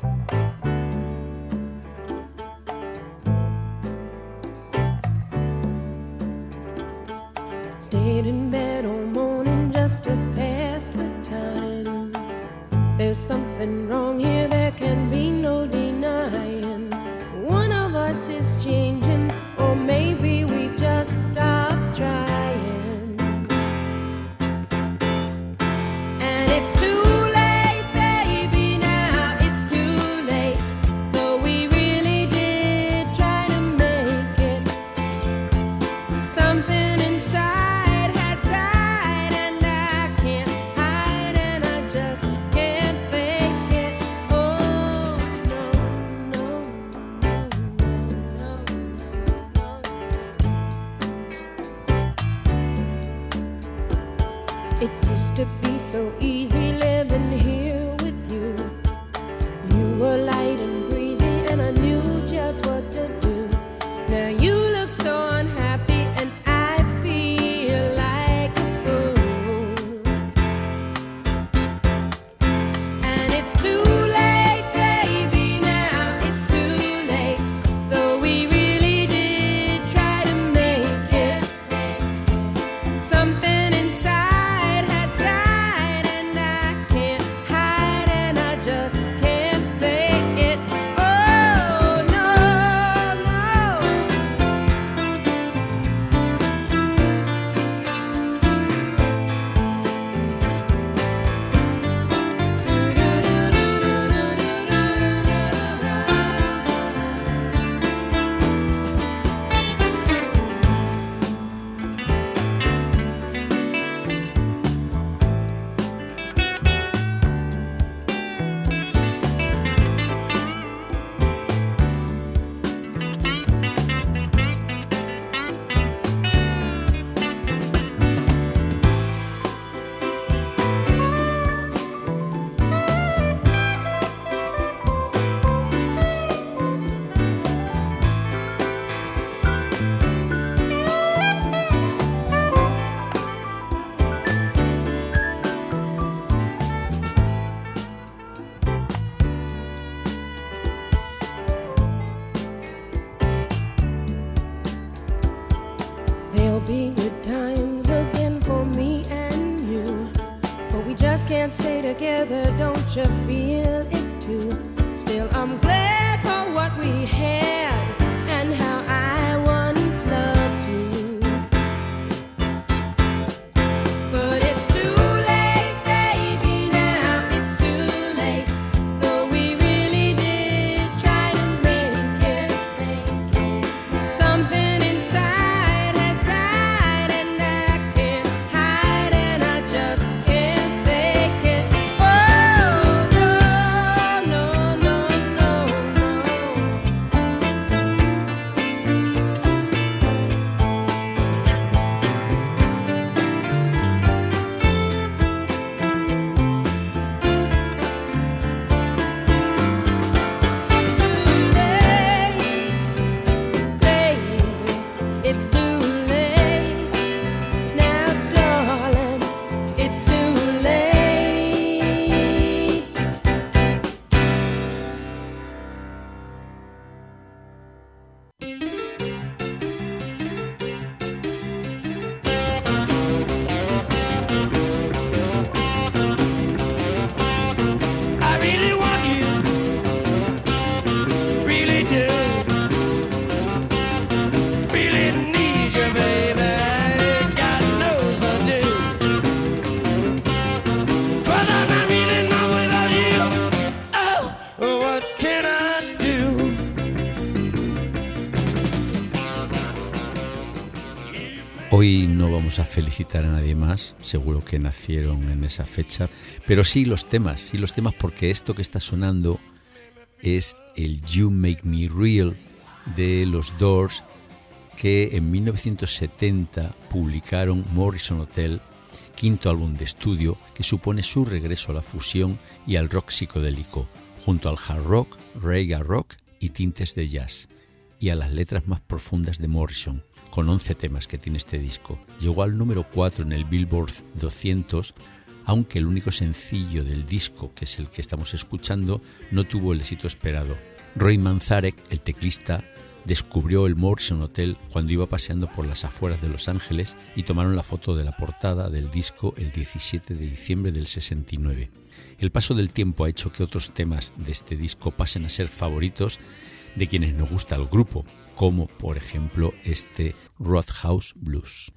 Stayed in bed all morning just to pass the time. There's something wrong here, there can be no denying. One of us is changing, or maybe we've just stopped trying. And it's too late, baby, now it's too late. Though we really did try to make it. Something inside has died, and I can't hide, and I just can't fake it. Oh, no, no, no, no, no. It used to be so easy living here with you. You were light and breezy, and I knew just what to do. Now you look so unhappy, and I feel like a fool. And it's too late, baby, now it's too late. Though we really did try to make it. Something inside has died, and I can't hide, and I just can't fake it. Oh, no, no. There'll be good times again for me and you, but we just can't stay together, don't you feel it too? Still, I'm glad for what we had and how I once loved you. But it's Hoy no vamos a felicitar a nadie más, seguro que nacieron en esa fecha, pero sí los temas porque esto que está sonando es el You Make Me Real de los Doors, que en 1970 publicaron Morrison Hotel, quinto álbum de estudio que supone su regreso a la fusión y al rock psicodélico, junto al hard rock, reggae rock y tintes de jazz, y a las letras más profundas de Morrison, con 11 temas que tiene este disco. Llegó al número 4 en el Billboard 200, aunque el único sencillo del disco, que es el que estamos escuchando, no tuvo el éxito esperado. Roy Manzarek, el teclista, descubrió el Morrison Hotel cuando iba paseando por las afueras de Los Ángeles y tomaron la foto de la portada del disco el 17 de diciembre del 69. El paso del tiempo ha hecho que otros temas de este disco pasen a ser favoritos de quienes nos gusta el grupo, como por ejemplo este Roadhouse Blues.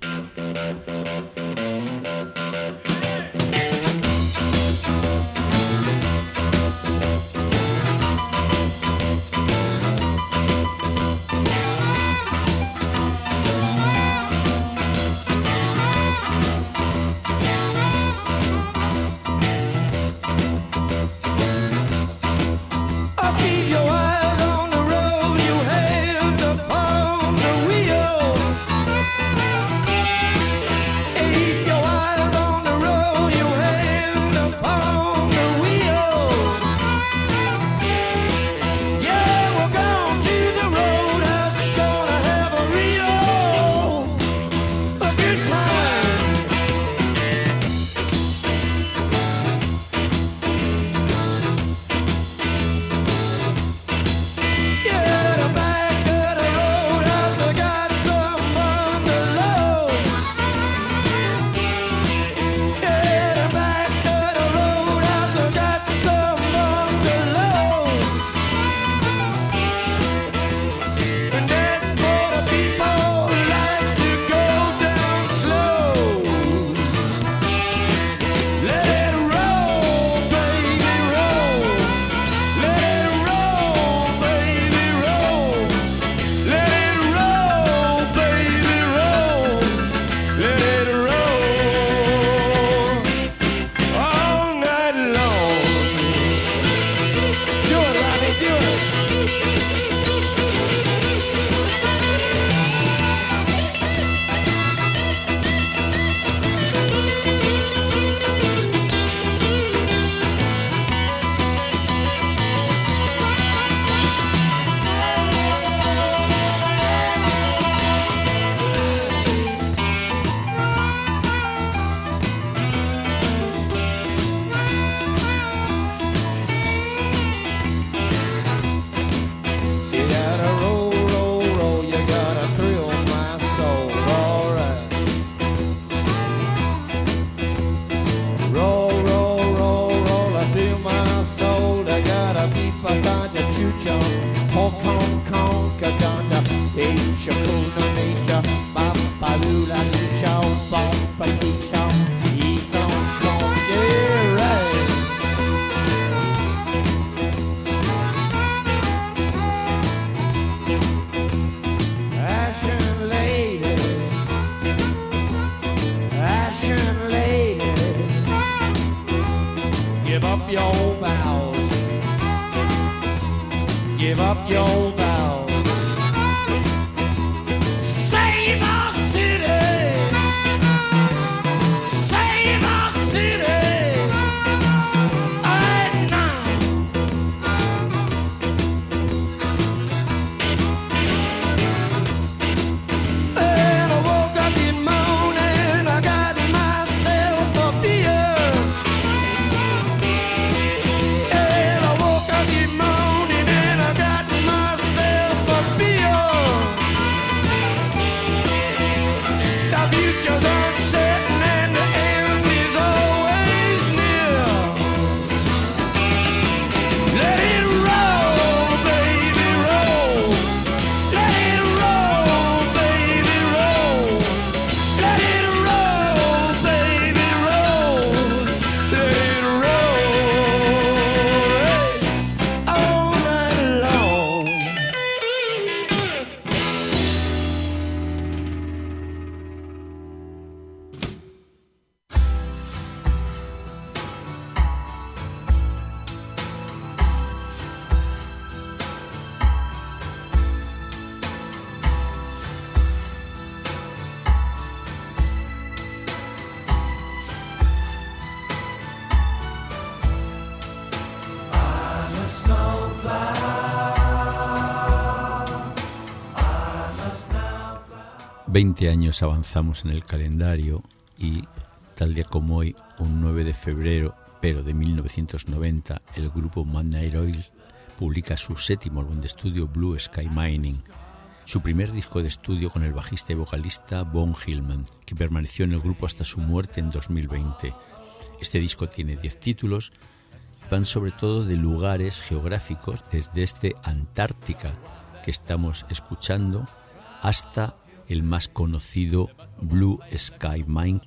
Myself 20 años avanzamos en el calendario y, tal día como hoy, un 9 de febrero, pero de 1990, el grupo Midnight Oil publica su 7º álbum de estudio, Blue Sky Mining, su primer disco de estudio con el bajista y vocalista Von Hillman, que permaneció en el grupo hasta su muerte en 2020. Este disco tiene 10 títulos, van sobre todo de lugares geográficos, desde este Antártica que estamos escuchando hasta el más conocido Blue Sky Mine.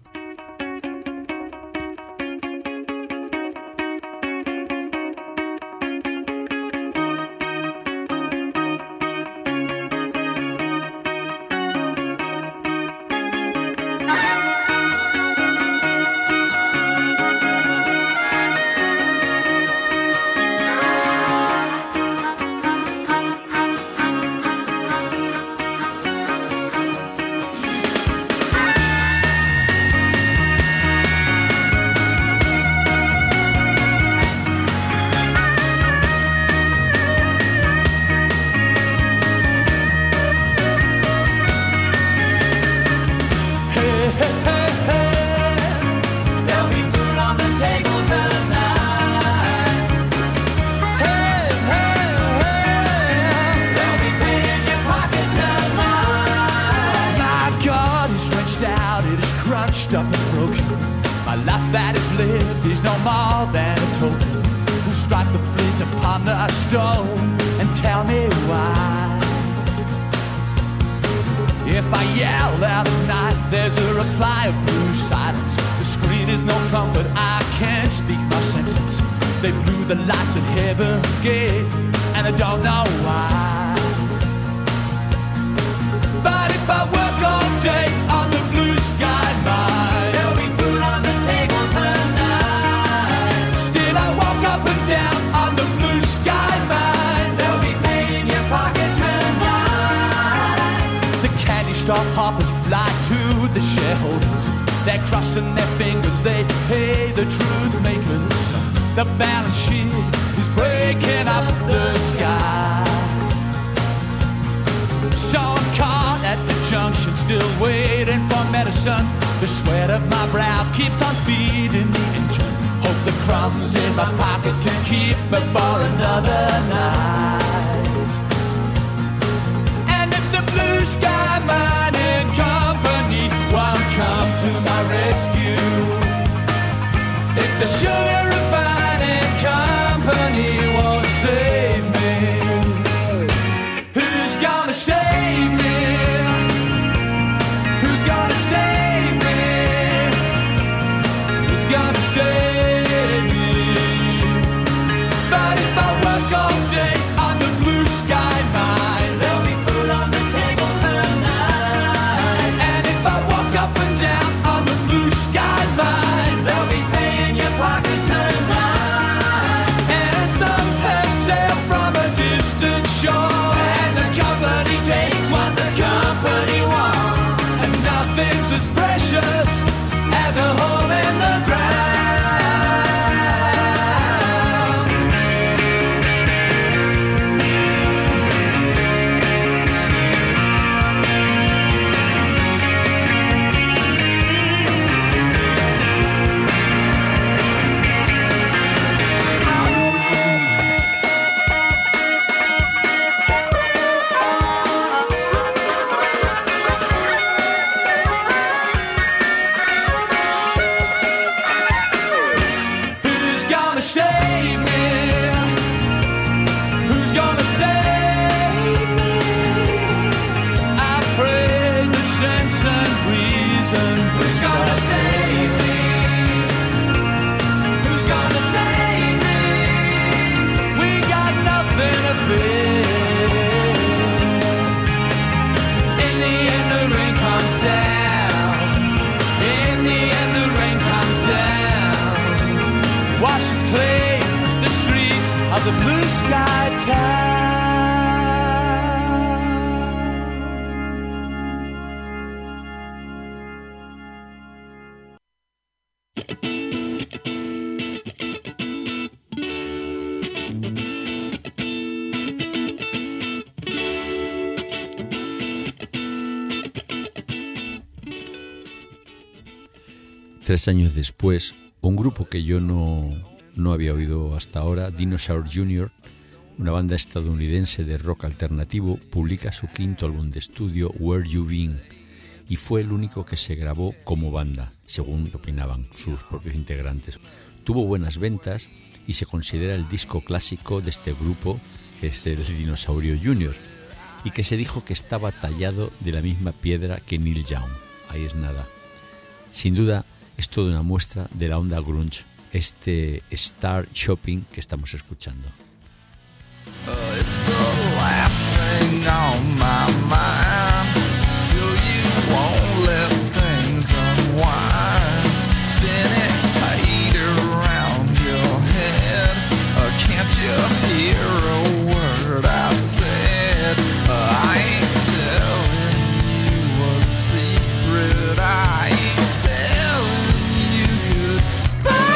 3 años después, un grupo que yo no había oído hasta ahora, Dinosaur Jr., una banda estadounidense de rock alternativo, publica su 5º álbum de estudio, Where You Been, y fue el único que se grabó como banda, según opinaban sus propios integrantes. Tuvo buenas ventas y se considera el disco clásico de este grupo, que es el Dinosaurio Jr., y que se dijo que estaba tallado de la misma piedra que Neil Young. Ahí es nada. Sin duda, es toda una muestra de la onda grunge, este Star Shopping que estamos escuchando. It's the last thing on my mind. Still you won't let things unwind. Spin it tight around your head. Can't you hear a word I said? I ain't telling you a secret. I ain't telling you goodbye.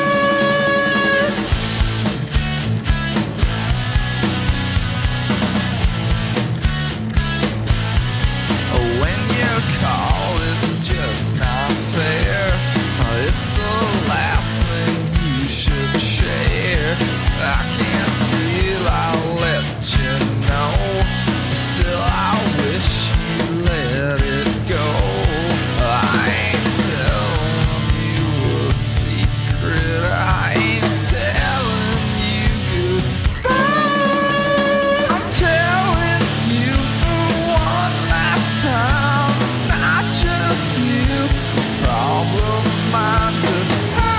When you call, it's just not fair. It's the last thing you should share. I can't deal, I'll let you know. Still, I wish you let it go. I ain't telling you a secret. I ain't telling you goodbye. I'm telling you for one last time. It's not just you. Problems mine too.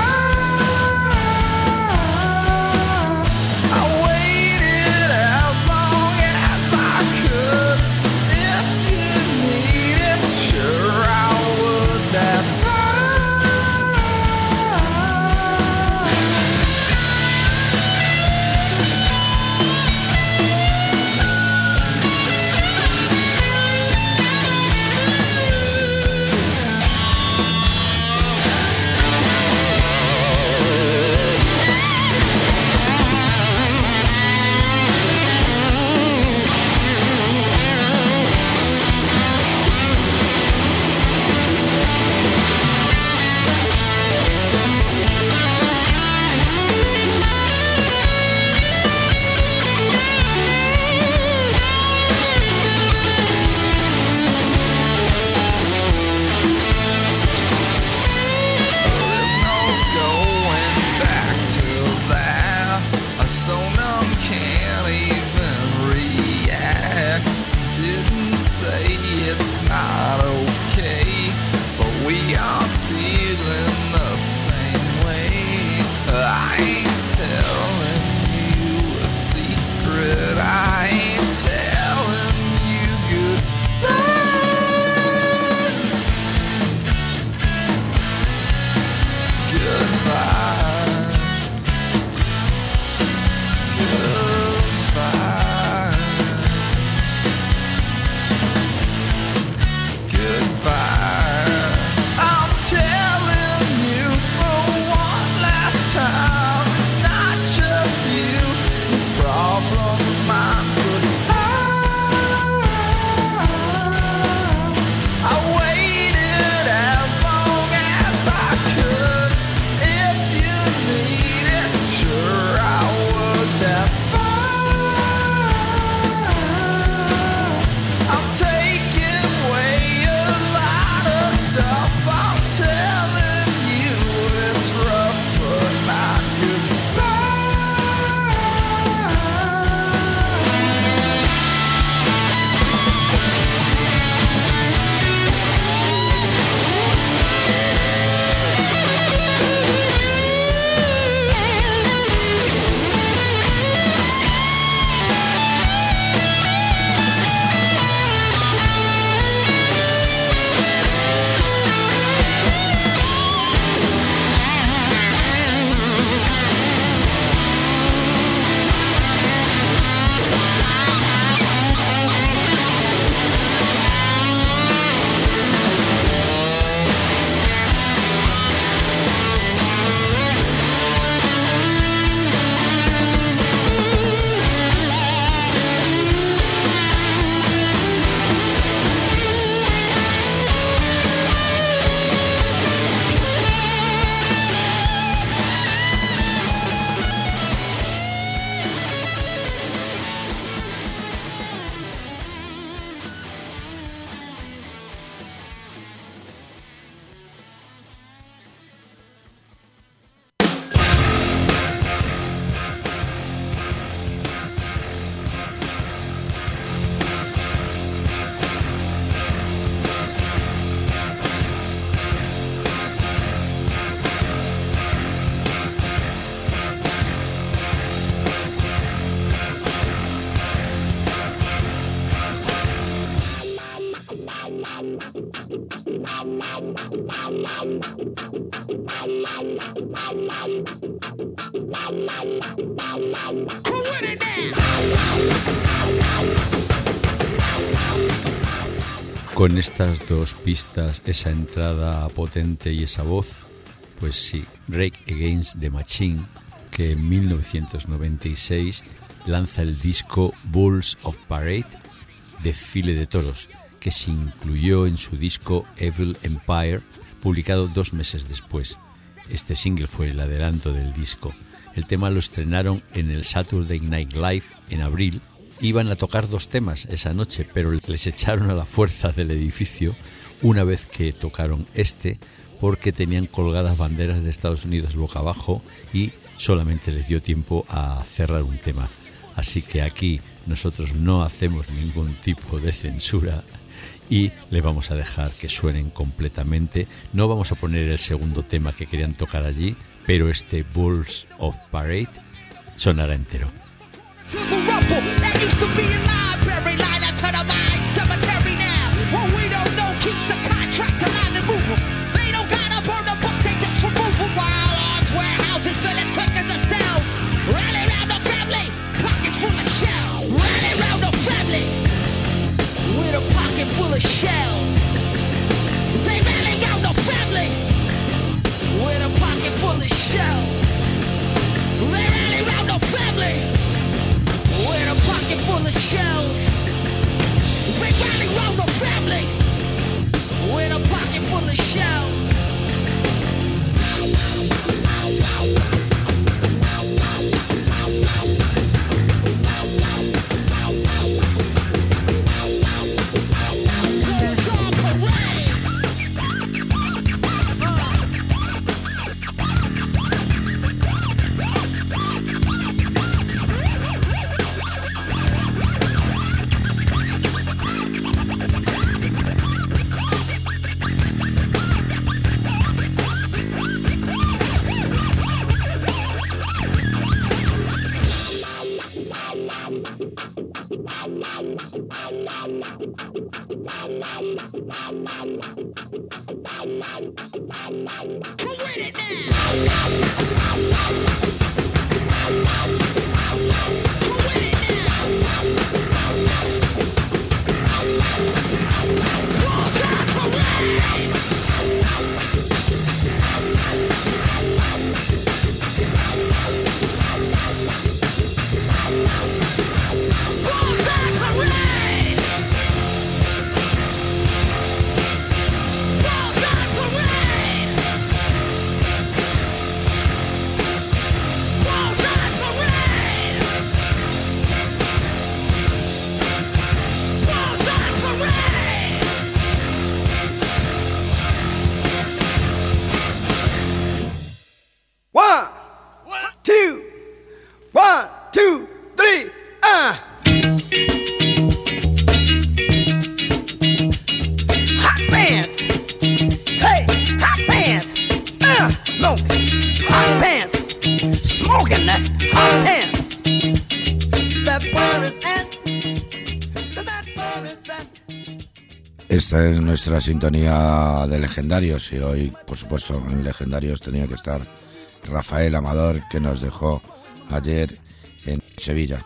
I waited as long as I could. If you need it, sure I would. That's goodbye. Con estas dos pistas, esa entrada potente y esa voz, pues sí, Rage Against the Machine, que en 1996 lanza el disco Bulls of Parade, Desfile de Toros, que se incluyó en su disco Evil Empire, publicado 2 meses después. Este single fue el adelanto del disco. El tema lo estrenaron en el Saturday Night Live en abril. Iban a tocar 2 temas esa noche, pero les echaron a la fuerza del edificio una vez que tocaron este, porque tenían colgadas banderas de Estados Unidos boca abajo y solamente les dio tiempo a cerrar un tema. Así que aquí nosotros no hacemos ningún tipo de censura y le vamos a dejar que suenen completamente. No vamos a poner el segundo tema que querían tocar allí, pero este Bulls of Parade sonará entero. Triple rumble, that used to be a library line out to the mine cemetery now. What we don't know keeps the contract alive and moving. They don't gotta burn the book, they just remove them. While arms, warehouses, fill as quick as a cell. Rally round the family, pockets full of shells. Rally round the family, with a pocket full of shells. They rally round the family, with a pocket full of shells. They rally round the family, with a pocket full of shells. We rally round the family with a pocket full of shells. Esta es nuestra sintonía de legendarios y hoy, por supuesto, en legendarios tenía que estar Rafael Amador, que nos dejó ayer en Sevilla.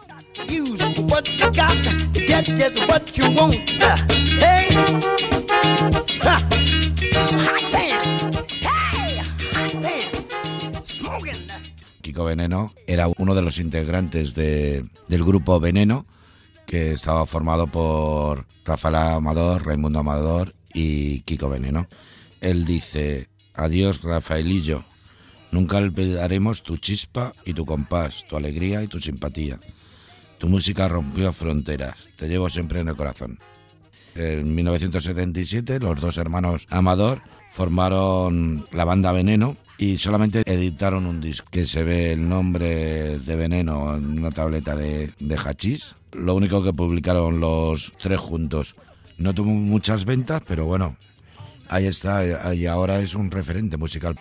Kiko Veneno era uno de los integrantes del grupo Veneno, que estaba formado por Rafael Amador, Raimundo Amador y Kiko Veneno. Él dice: adiós Rafaelillo, nunca olvidaremos tu chispa y tu compás, tu alegría y tu simpatía. Tu música rompió fronteras, te llevo siempre en el corazón. En 1977 los dos hermanos Amador formaron la banda Veneno y solamente editaron un disco que se ve el nombre de Veneno en una tableta de hachís. Lo único que publicaron los tres juntos. No tuvo muchas ventas, pero bueno, ahí está, y ahora es un referente musical.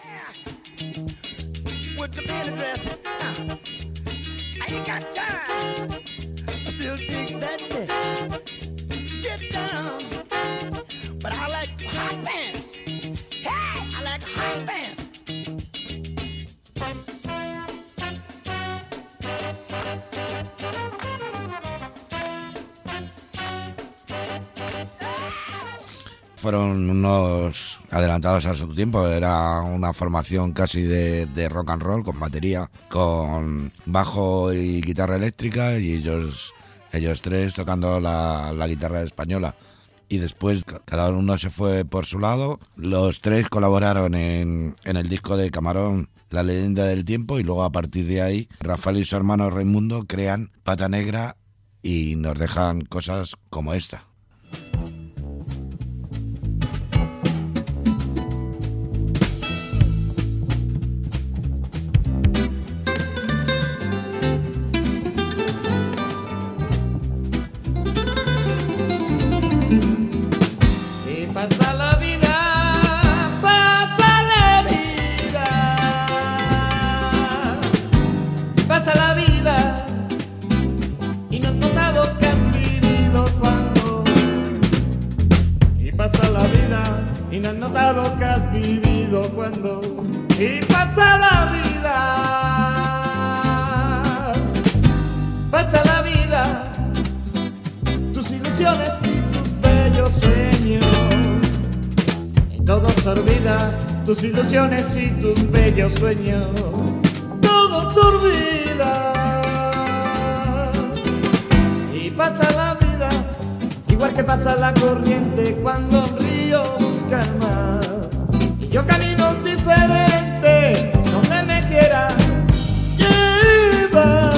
fueron unos adelantados a su tiempo. Era una formación casi de rock and roll, con batería, con bajo y guitarra eléctrica, y ellos tres tocando la guitarra española. Y después cada uno se fue por su lado. Los tres colaboraron en el disco de Camarón, La leyenda del tiempo, y luego a partir de ahí Rafael y su hermano Raimundo crean Pata Negra y nos dejan cosas como esta. Lo que has vivido cuando y pasa la vida, tus ilusiones y tus bellos sueños, y todo se olvida, tus ilusiones y tus bellos sueños, todo se olvida, y pasa la vida, igual que pasa la corriente cuando un río calma. Y yo camino diferente donde me quiera llevar.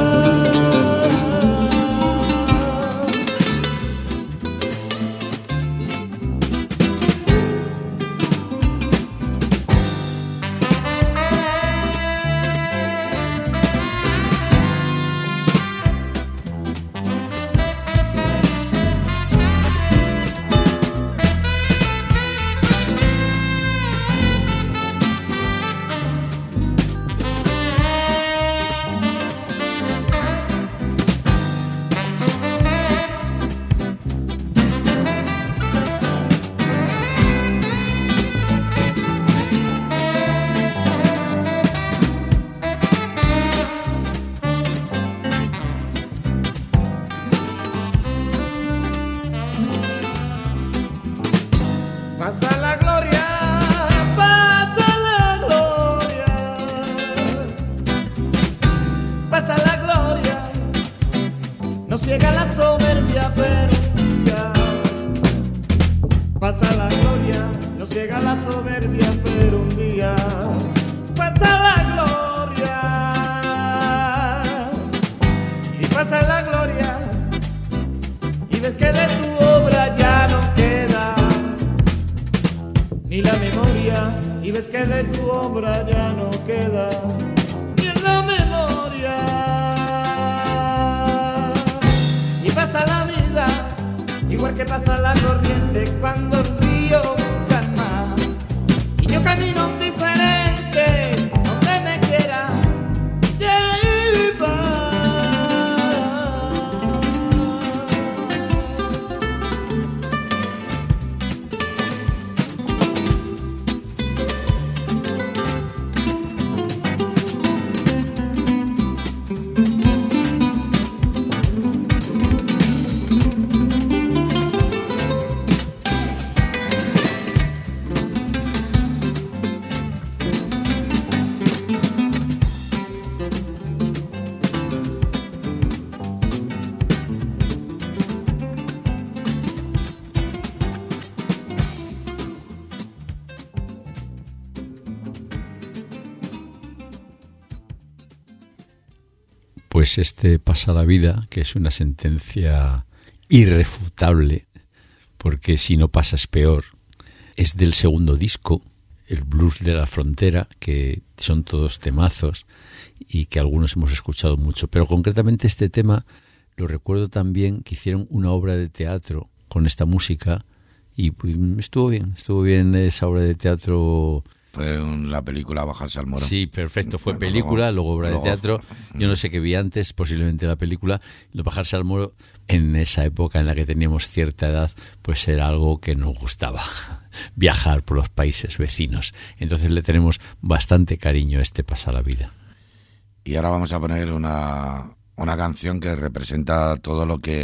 Pues este Pasa la vida, que es una sentencia irrefutable, porque si no pasa es peor, es del segundo disco, el Blues de la Frontera, que son todos temazos y que algunos hemos escuchado mucho. Pero concretamente este tema lo recuerdo también que hicieron una obra de teatro con esta música y pues, estuvo bien esa obra de teatro. Fue la película Bajarse al Moro. Sí, perfecto. Fue película, luego obra de teatro. Yo no sé qué vi antes, posiblemente la película. Lo Bajarse al Moro, en esa época en la que teníamos cierta edad, pues era algo que nos gustaba. Viajar por los países vecinos. Entonces le tenemos bastante cariño a este Pasa la vida. Y ahora vamos a poner una canción que representa todo lo que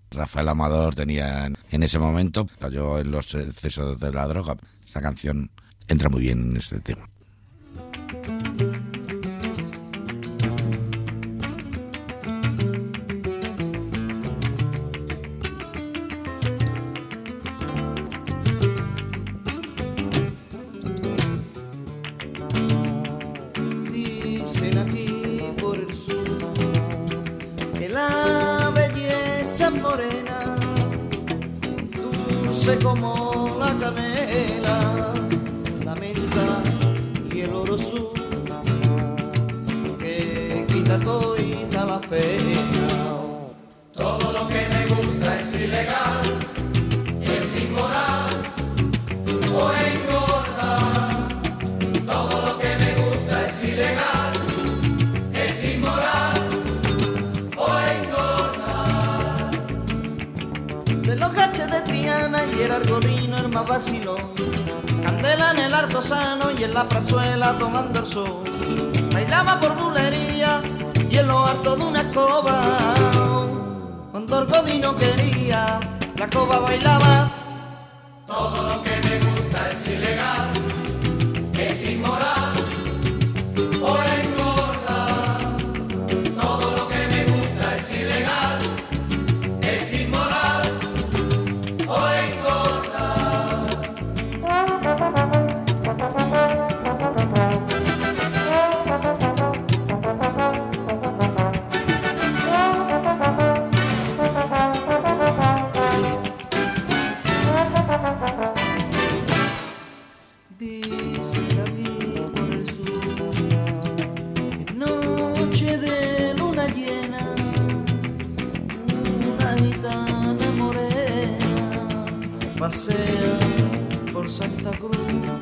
Rafael Amador tenía en ese momento, cayó en los excesos de la droga. Esta canción entra muy bien en este tema. Dicen aquí por el sur que la belleza morena, dulce como la canela, la menta y el oro sur, que quita todita la pena. Todo lo que me gusta es ilegal, es inmoral o engorda. Todo lo que me gusta es ilegal, es inmoral o engorda. De los caches de Triana y el argodino el más vacilón, candela en el Artosano y en la Prazuela tomando el sol. Bailaba por bulería y en lo alto de una escoba. Cuando Argodino quería, la escoba bailaba. Todo lo que me gusta es ilegal, es inmoral o engorda. Todo lo que me gusta es ilegal, es inmoral o engorda. Dice aquí por el sur, en noche de luna llena, una gitana morena pasea por Santa Cruz,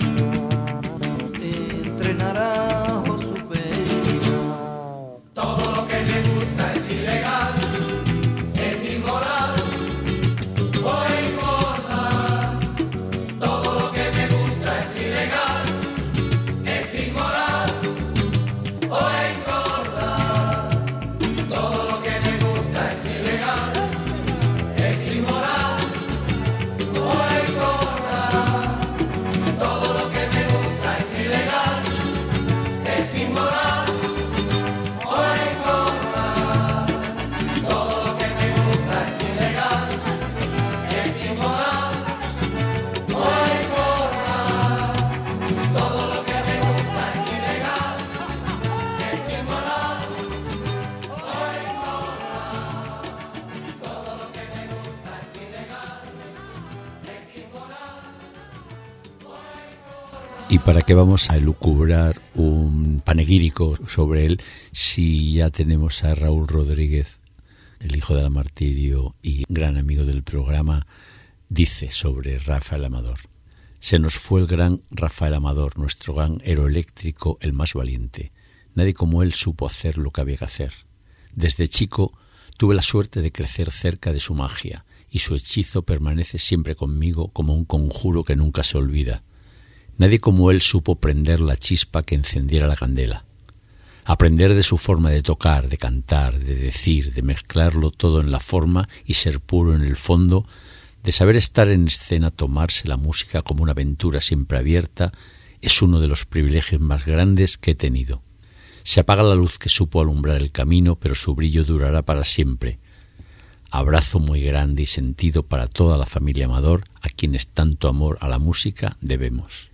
entre naranjos su pena. Todo lo que me gusta es ilegal, es inmoral o engorda. Todo lo que me gusta es ilegal, es inmoral o engorda. Todo lo que me gusta es ilegal, es inmoral o engorda. Todo lo que me gusta es ilegal, es inmoral o engorda. Todo lo que me gusta es ilegal, es inmoral o engorda. Todo lo que me gusta es ilegal, es inmoral o engorda. Todo lo que me gusta es ilegal, es inmoral. ¿Y para qué vamos a elucubrar un panegírico sobre él si ya tenemos a Raúl Rodríguez, el hijo de la Martirio y gran amigo del programa? Dice sobre Rafael Amador: se nos fue el gran Rafael Amador, nuestro gran héroe eléctrico, el más valiente. Nadie como él supo hacer lo que había que hacer. Desde chico tuve la suerte de crecer cerca de su magia, y su hechizo permanece siempre conmigo como un conjuro que nunca se olvida. Nadie como él supo prender la chispa que encendiera la candela. Aprender de su forma de tocar, de cantar, de decir, de mezclarlo todo en la forma y ser puro en el fondo, de saber estar en escena, tomarse la música como una aventura siempre abierta, es uno de los privilegios más grandes que he tenido. Se apaga la luz que supo alumbrar el camino, pero su brillo durará para siempre. Abrazo muy grande y sentido para toda la familia Amador, a quienes tanto amor a la música debemos.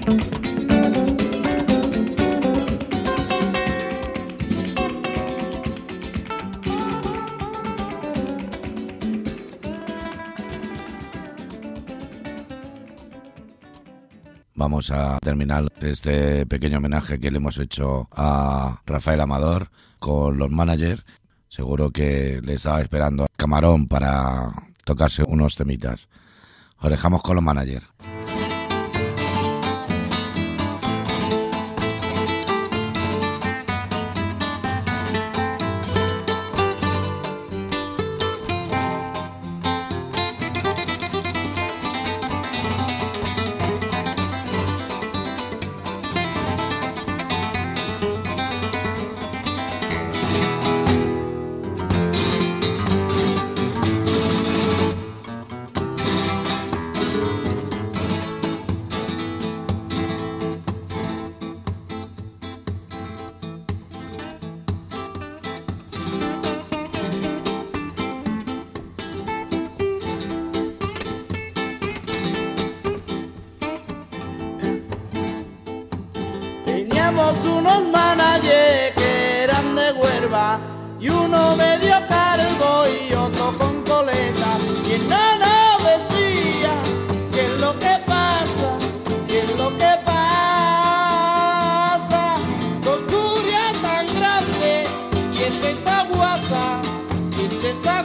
Vamos a terminar este pequeño homenaje que le hemos hecho a Rafael Amador con los managers. Seguro que le estaba esperando Camarón para tocarse unos temitas. Os dejamos con los managers. Unos managers que eran de Huelva y uno medio cargo y otro con coleta, y el nana decía qué es lo que pasa, qué es lo que pasa, Costuria tan grande y es esta guasa, y es esta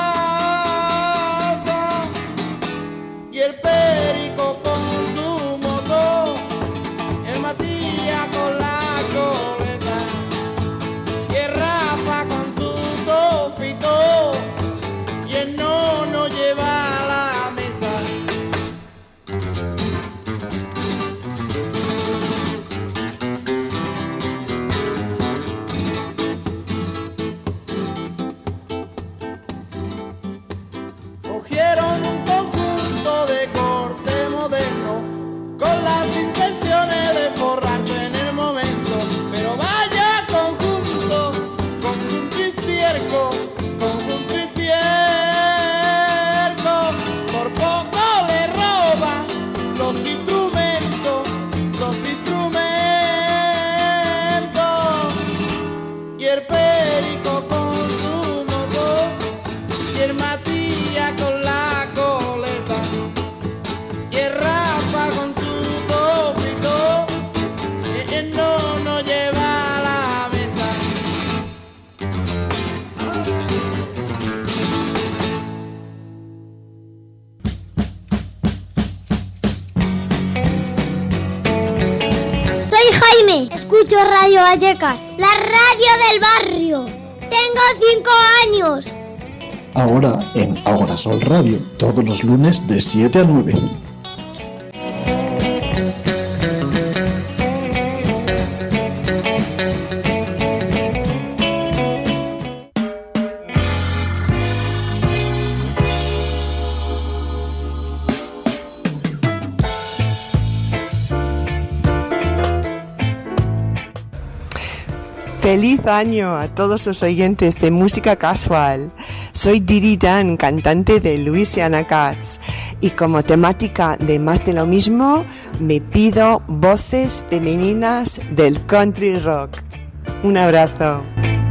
guasa, y el Perico con su motor, el Matías con la coleta, y el Rafa con su tofito, y el Nono lleva a la mesa. Cogieron un conjunto de corte moderno con las intenciones de forrarse en el momento, pero vaya conjunto, con un tristierco, por poco le roba los instrumentos, y el Perico con su motor, y el Matías con la coleta, y el Rafa con su tofito, y el Nono lleva a la mesa. Soy Jaime, escucho Radio Vallecas, la radio del barrio. Tengo 5 años. Ahora en Ahora Sol Radio, todos los lunes de 7 a 9. Feliz año a todos los oyentes de Música Casual. Soy Didi Dan, cantante de Louisiana Cats, y como temática de Más de lo Mismo me pido voces femeninas del country rock. Un abrazo.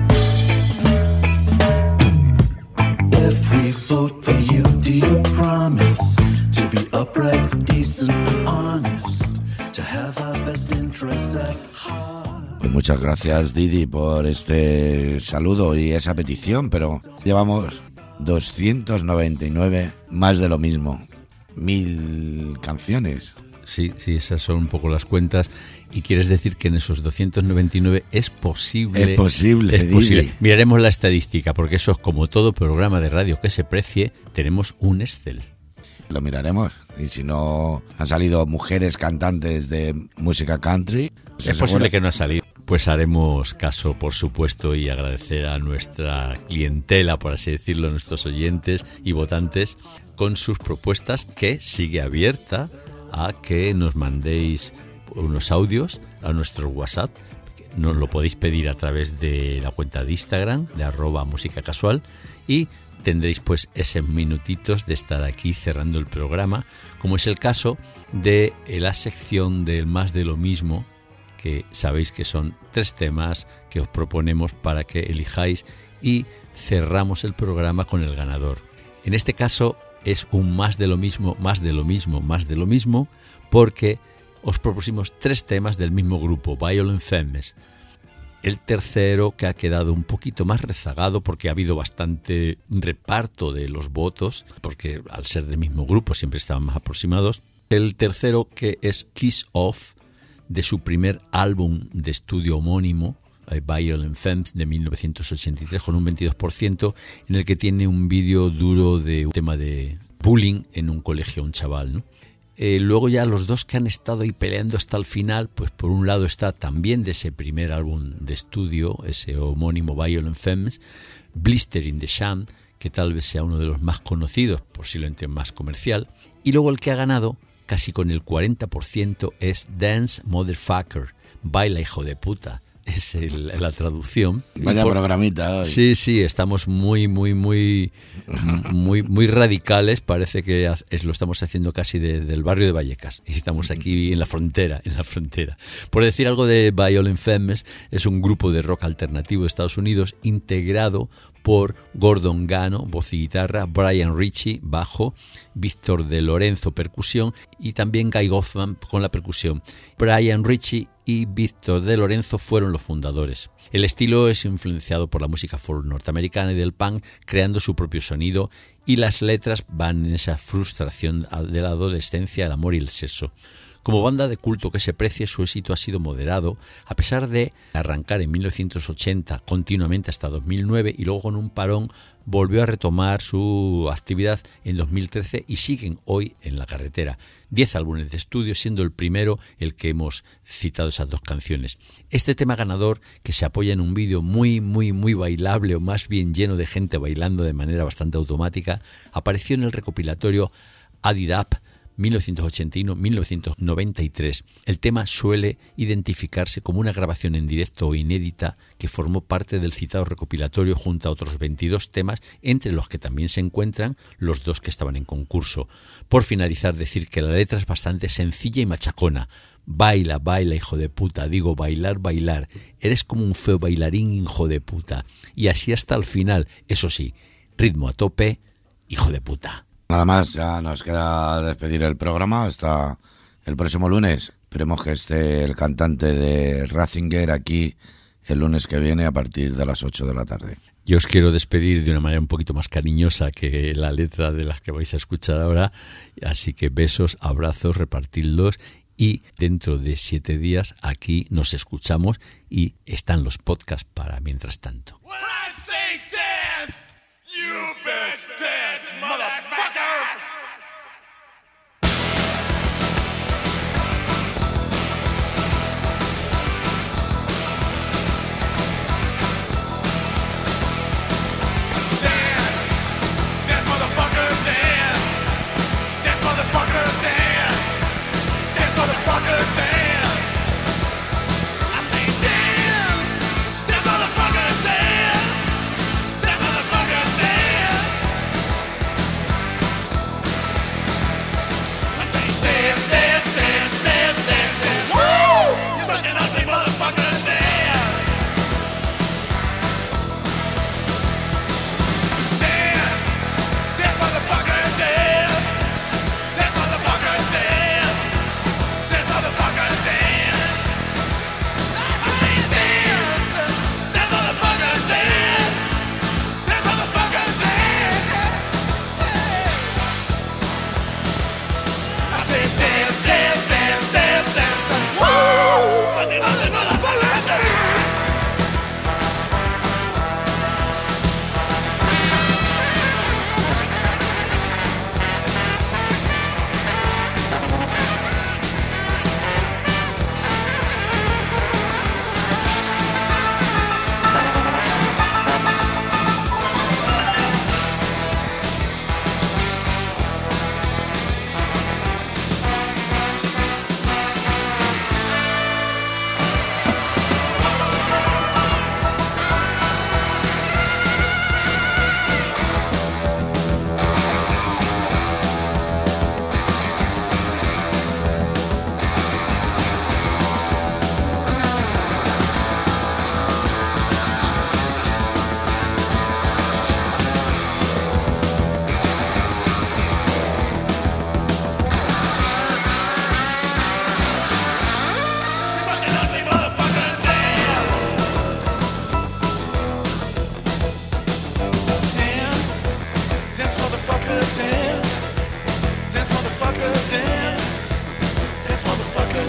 If we vote for you, do you promise to be upright, decent, and honest, to have our best interests at heart? Pues muchas gracias, Didi, por este saludo y esa petición, pero llevamos 299 más de lo mismo, 1000 canciones. Sí, esas son un poco las cuentas. ¿Y quieres decir que en esos 299 es posible? Es posible. Miraremos la estadística, porque eso es como todo programa de radio que se precie, tenemos un Excel. Lo miraremos, y si no han salido mujeres cantantes de música country, pues es posible que no ha salido. Pues haremos caso, por supuesto, y agradecer a nuestra clientela, por así decirlo, nuestros oyentes y votantes, con sus propuestas, que sigue abierta a que nos mandéis unos audios a nuestro WhatsApp. nos lo podéis pedir a través de la cuenta de Instagram de @musicacasual y tendréis pues esos minutitos de estar aquí cerrando el programa, como es el caso de la sección del más de lo mismo, que sabéis que son 3 temas que os proponemos para que elijáis y cerramos el programa con el ganador. En este caso es un más de lo mismo, más de lo mismo, más de lo mismo, porque os propusimos 3 temas del mismo grupo, Violent Femmes. El tercero, que ha quedado un poquito más rezagado porque ha habido bastante reparto de los votos, porque al ser del mismo grupo siempre estaban más aproximados. El tercero, que es Kiss Off, de su primer álbum de estudio homónimo, Violent Femmes, de 1983, con un 22%, en el que tiene un vídeo duro de un tema de bullying en un colegio a un chaval, ¿no? Luego ya los 2 que han estado ahí peleando hasta el final, pues por un lado está también de ese primer álbum de estudio, ese homónimo Violent Femmes, Blister in the Sham, que tal vez sea uno de los más conocidos, posiblemente más comercial, y luego el que ha ganado casi con el 40% es Dance Motherfucker, baila hijo de puta. Es la traducción. Vaya programita hoy. Sí, estamos muy radicales. Parece que lo estamos haciendo casi del barrio de Vallecas. Y estamos aquí en la frontera. Por decir algo de Violent Femmes, es un grupo de rock alternativo de Estados Unidos integrado por Gordon Gano, voz y guitarra, Brian Ritchie, bajo, Víctor de Lorenzo, percusión, y también Guy Goffman con la percusión. Brian Ritchie y Víctor de Lorenzo fueron los fundadores. El estilo es influenciado por la música folk norteamericana y del punk, creando su propio sonido, y las letras van en esa frustración de la adolescencia, el amor y el sexo. Como banda de culto que se precie, su éxito ha sido moderado, a pesar de arrancar en 1980 continuamente hasta 2009 y luego con un parón volvió a retomar su actividad en 2013 y siguen hoy en la carretera. 10 álbumes de estudio, siendo el primero el que hemos citado esas 2 canciones. Este tema ganador, que se apoya en un vídeo muy bailable, o más bien lleno de gente bailando de manera bastante automática, apareció en el recopilatorio Add It Up 1981-1993. El tema suele identificarse como una grabación en directo o inédita que formó parte del citado recopilatorio junto a otros 22 temas, entre los que también se encuentran los 2 que estaban en concurso. Por finalizar, decir que la letra es bastante sencilla y machacona. Baila, baila, hijo de puta. Digo, bailar, bailar. Eres como un feo bailarín, hijo de puta. Y así hasta el final. Eso sí, ritmo a tope, hijo de puta. Nada más, ya nos queda despedir el programa hasta el próximo lunes. Esperemos que esté el cantante de Ratzinger aquí el lunes que viene a partir de las 8 de la tarde. Yo os quiero despedir de una manera un poquito más cariñosa que la letra de las que vais a escuchar ahora. Así que besos, abrazos, repartidlos, y dentro de 7 días aquí nos escuchamos y están los podcasts para mientras tanto. You best dance, motherfucker! Dance! Dance, motherfucker, dance! Dance, motherfucker, dance! Dance, motherfucker, dance! I say dance! Dance, motherfucker, dance!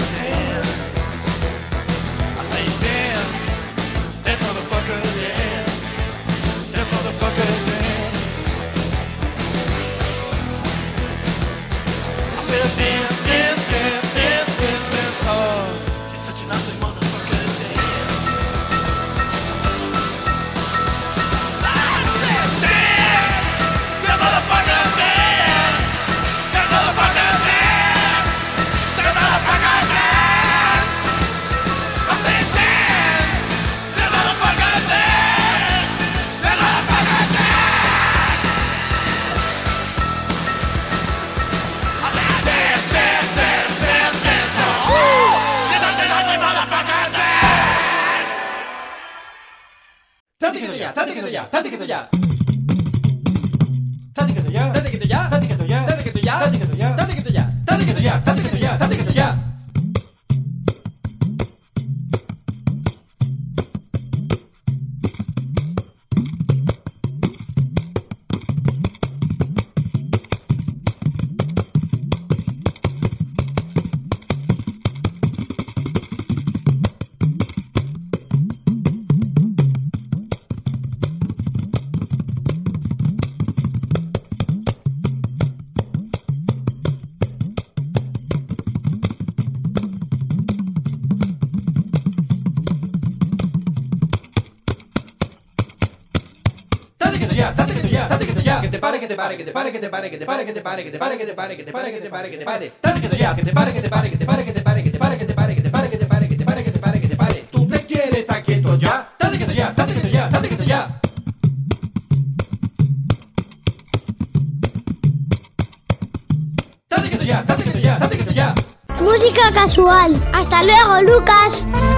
dance. I say dance, dance motherfucker, dance, dance motherfucker, dance. I said dance, dance, dance, dance, dance, dance. Oh, you're such an ugly motherfucker, dance. I said dance, that motherfucker, dance, that motherfucker, dance, that motherfucker, dance. I said dance, that motherfucker, dance, that motherfucker, dance. I said dance, dance, dance, dance, dance. Oh, you're such an ugly motherfucker, dance. Date quieto ya, date quieto ya, date quieto ya. Date quieto ya, date quieto ya, date quieto ya, date quieto ya, date quieto ya, date quieto ya, date quieto ya, date quieto ya, date quieto ya. Date quieto ya, date quieto ya, date quieto ya. Que te pare, que te pare, que te pare, que te pare, que te pare, que te pare, que te pare, que te pare, que te pare, que te pare, que te pare. Date quieto ya, que te pare, que te pare, que te pare, que te pare, que te pare, que te pare, que te pare, que te pare, que te pare, que te pare, que te pare. Tú te quieres estar quieto ya. Date quieto ya, date quieto ya, date quieto ya. Date quieto ya, date quieto ya, date quieto ya. Música casual. Hasta luego, Lucas.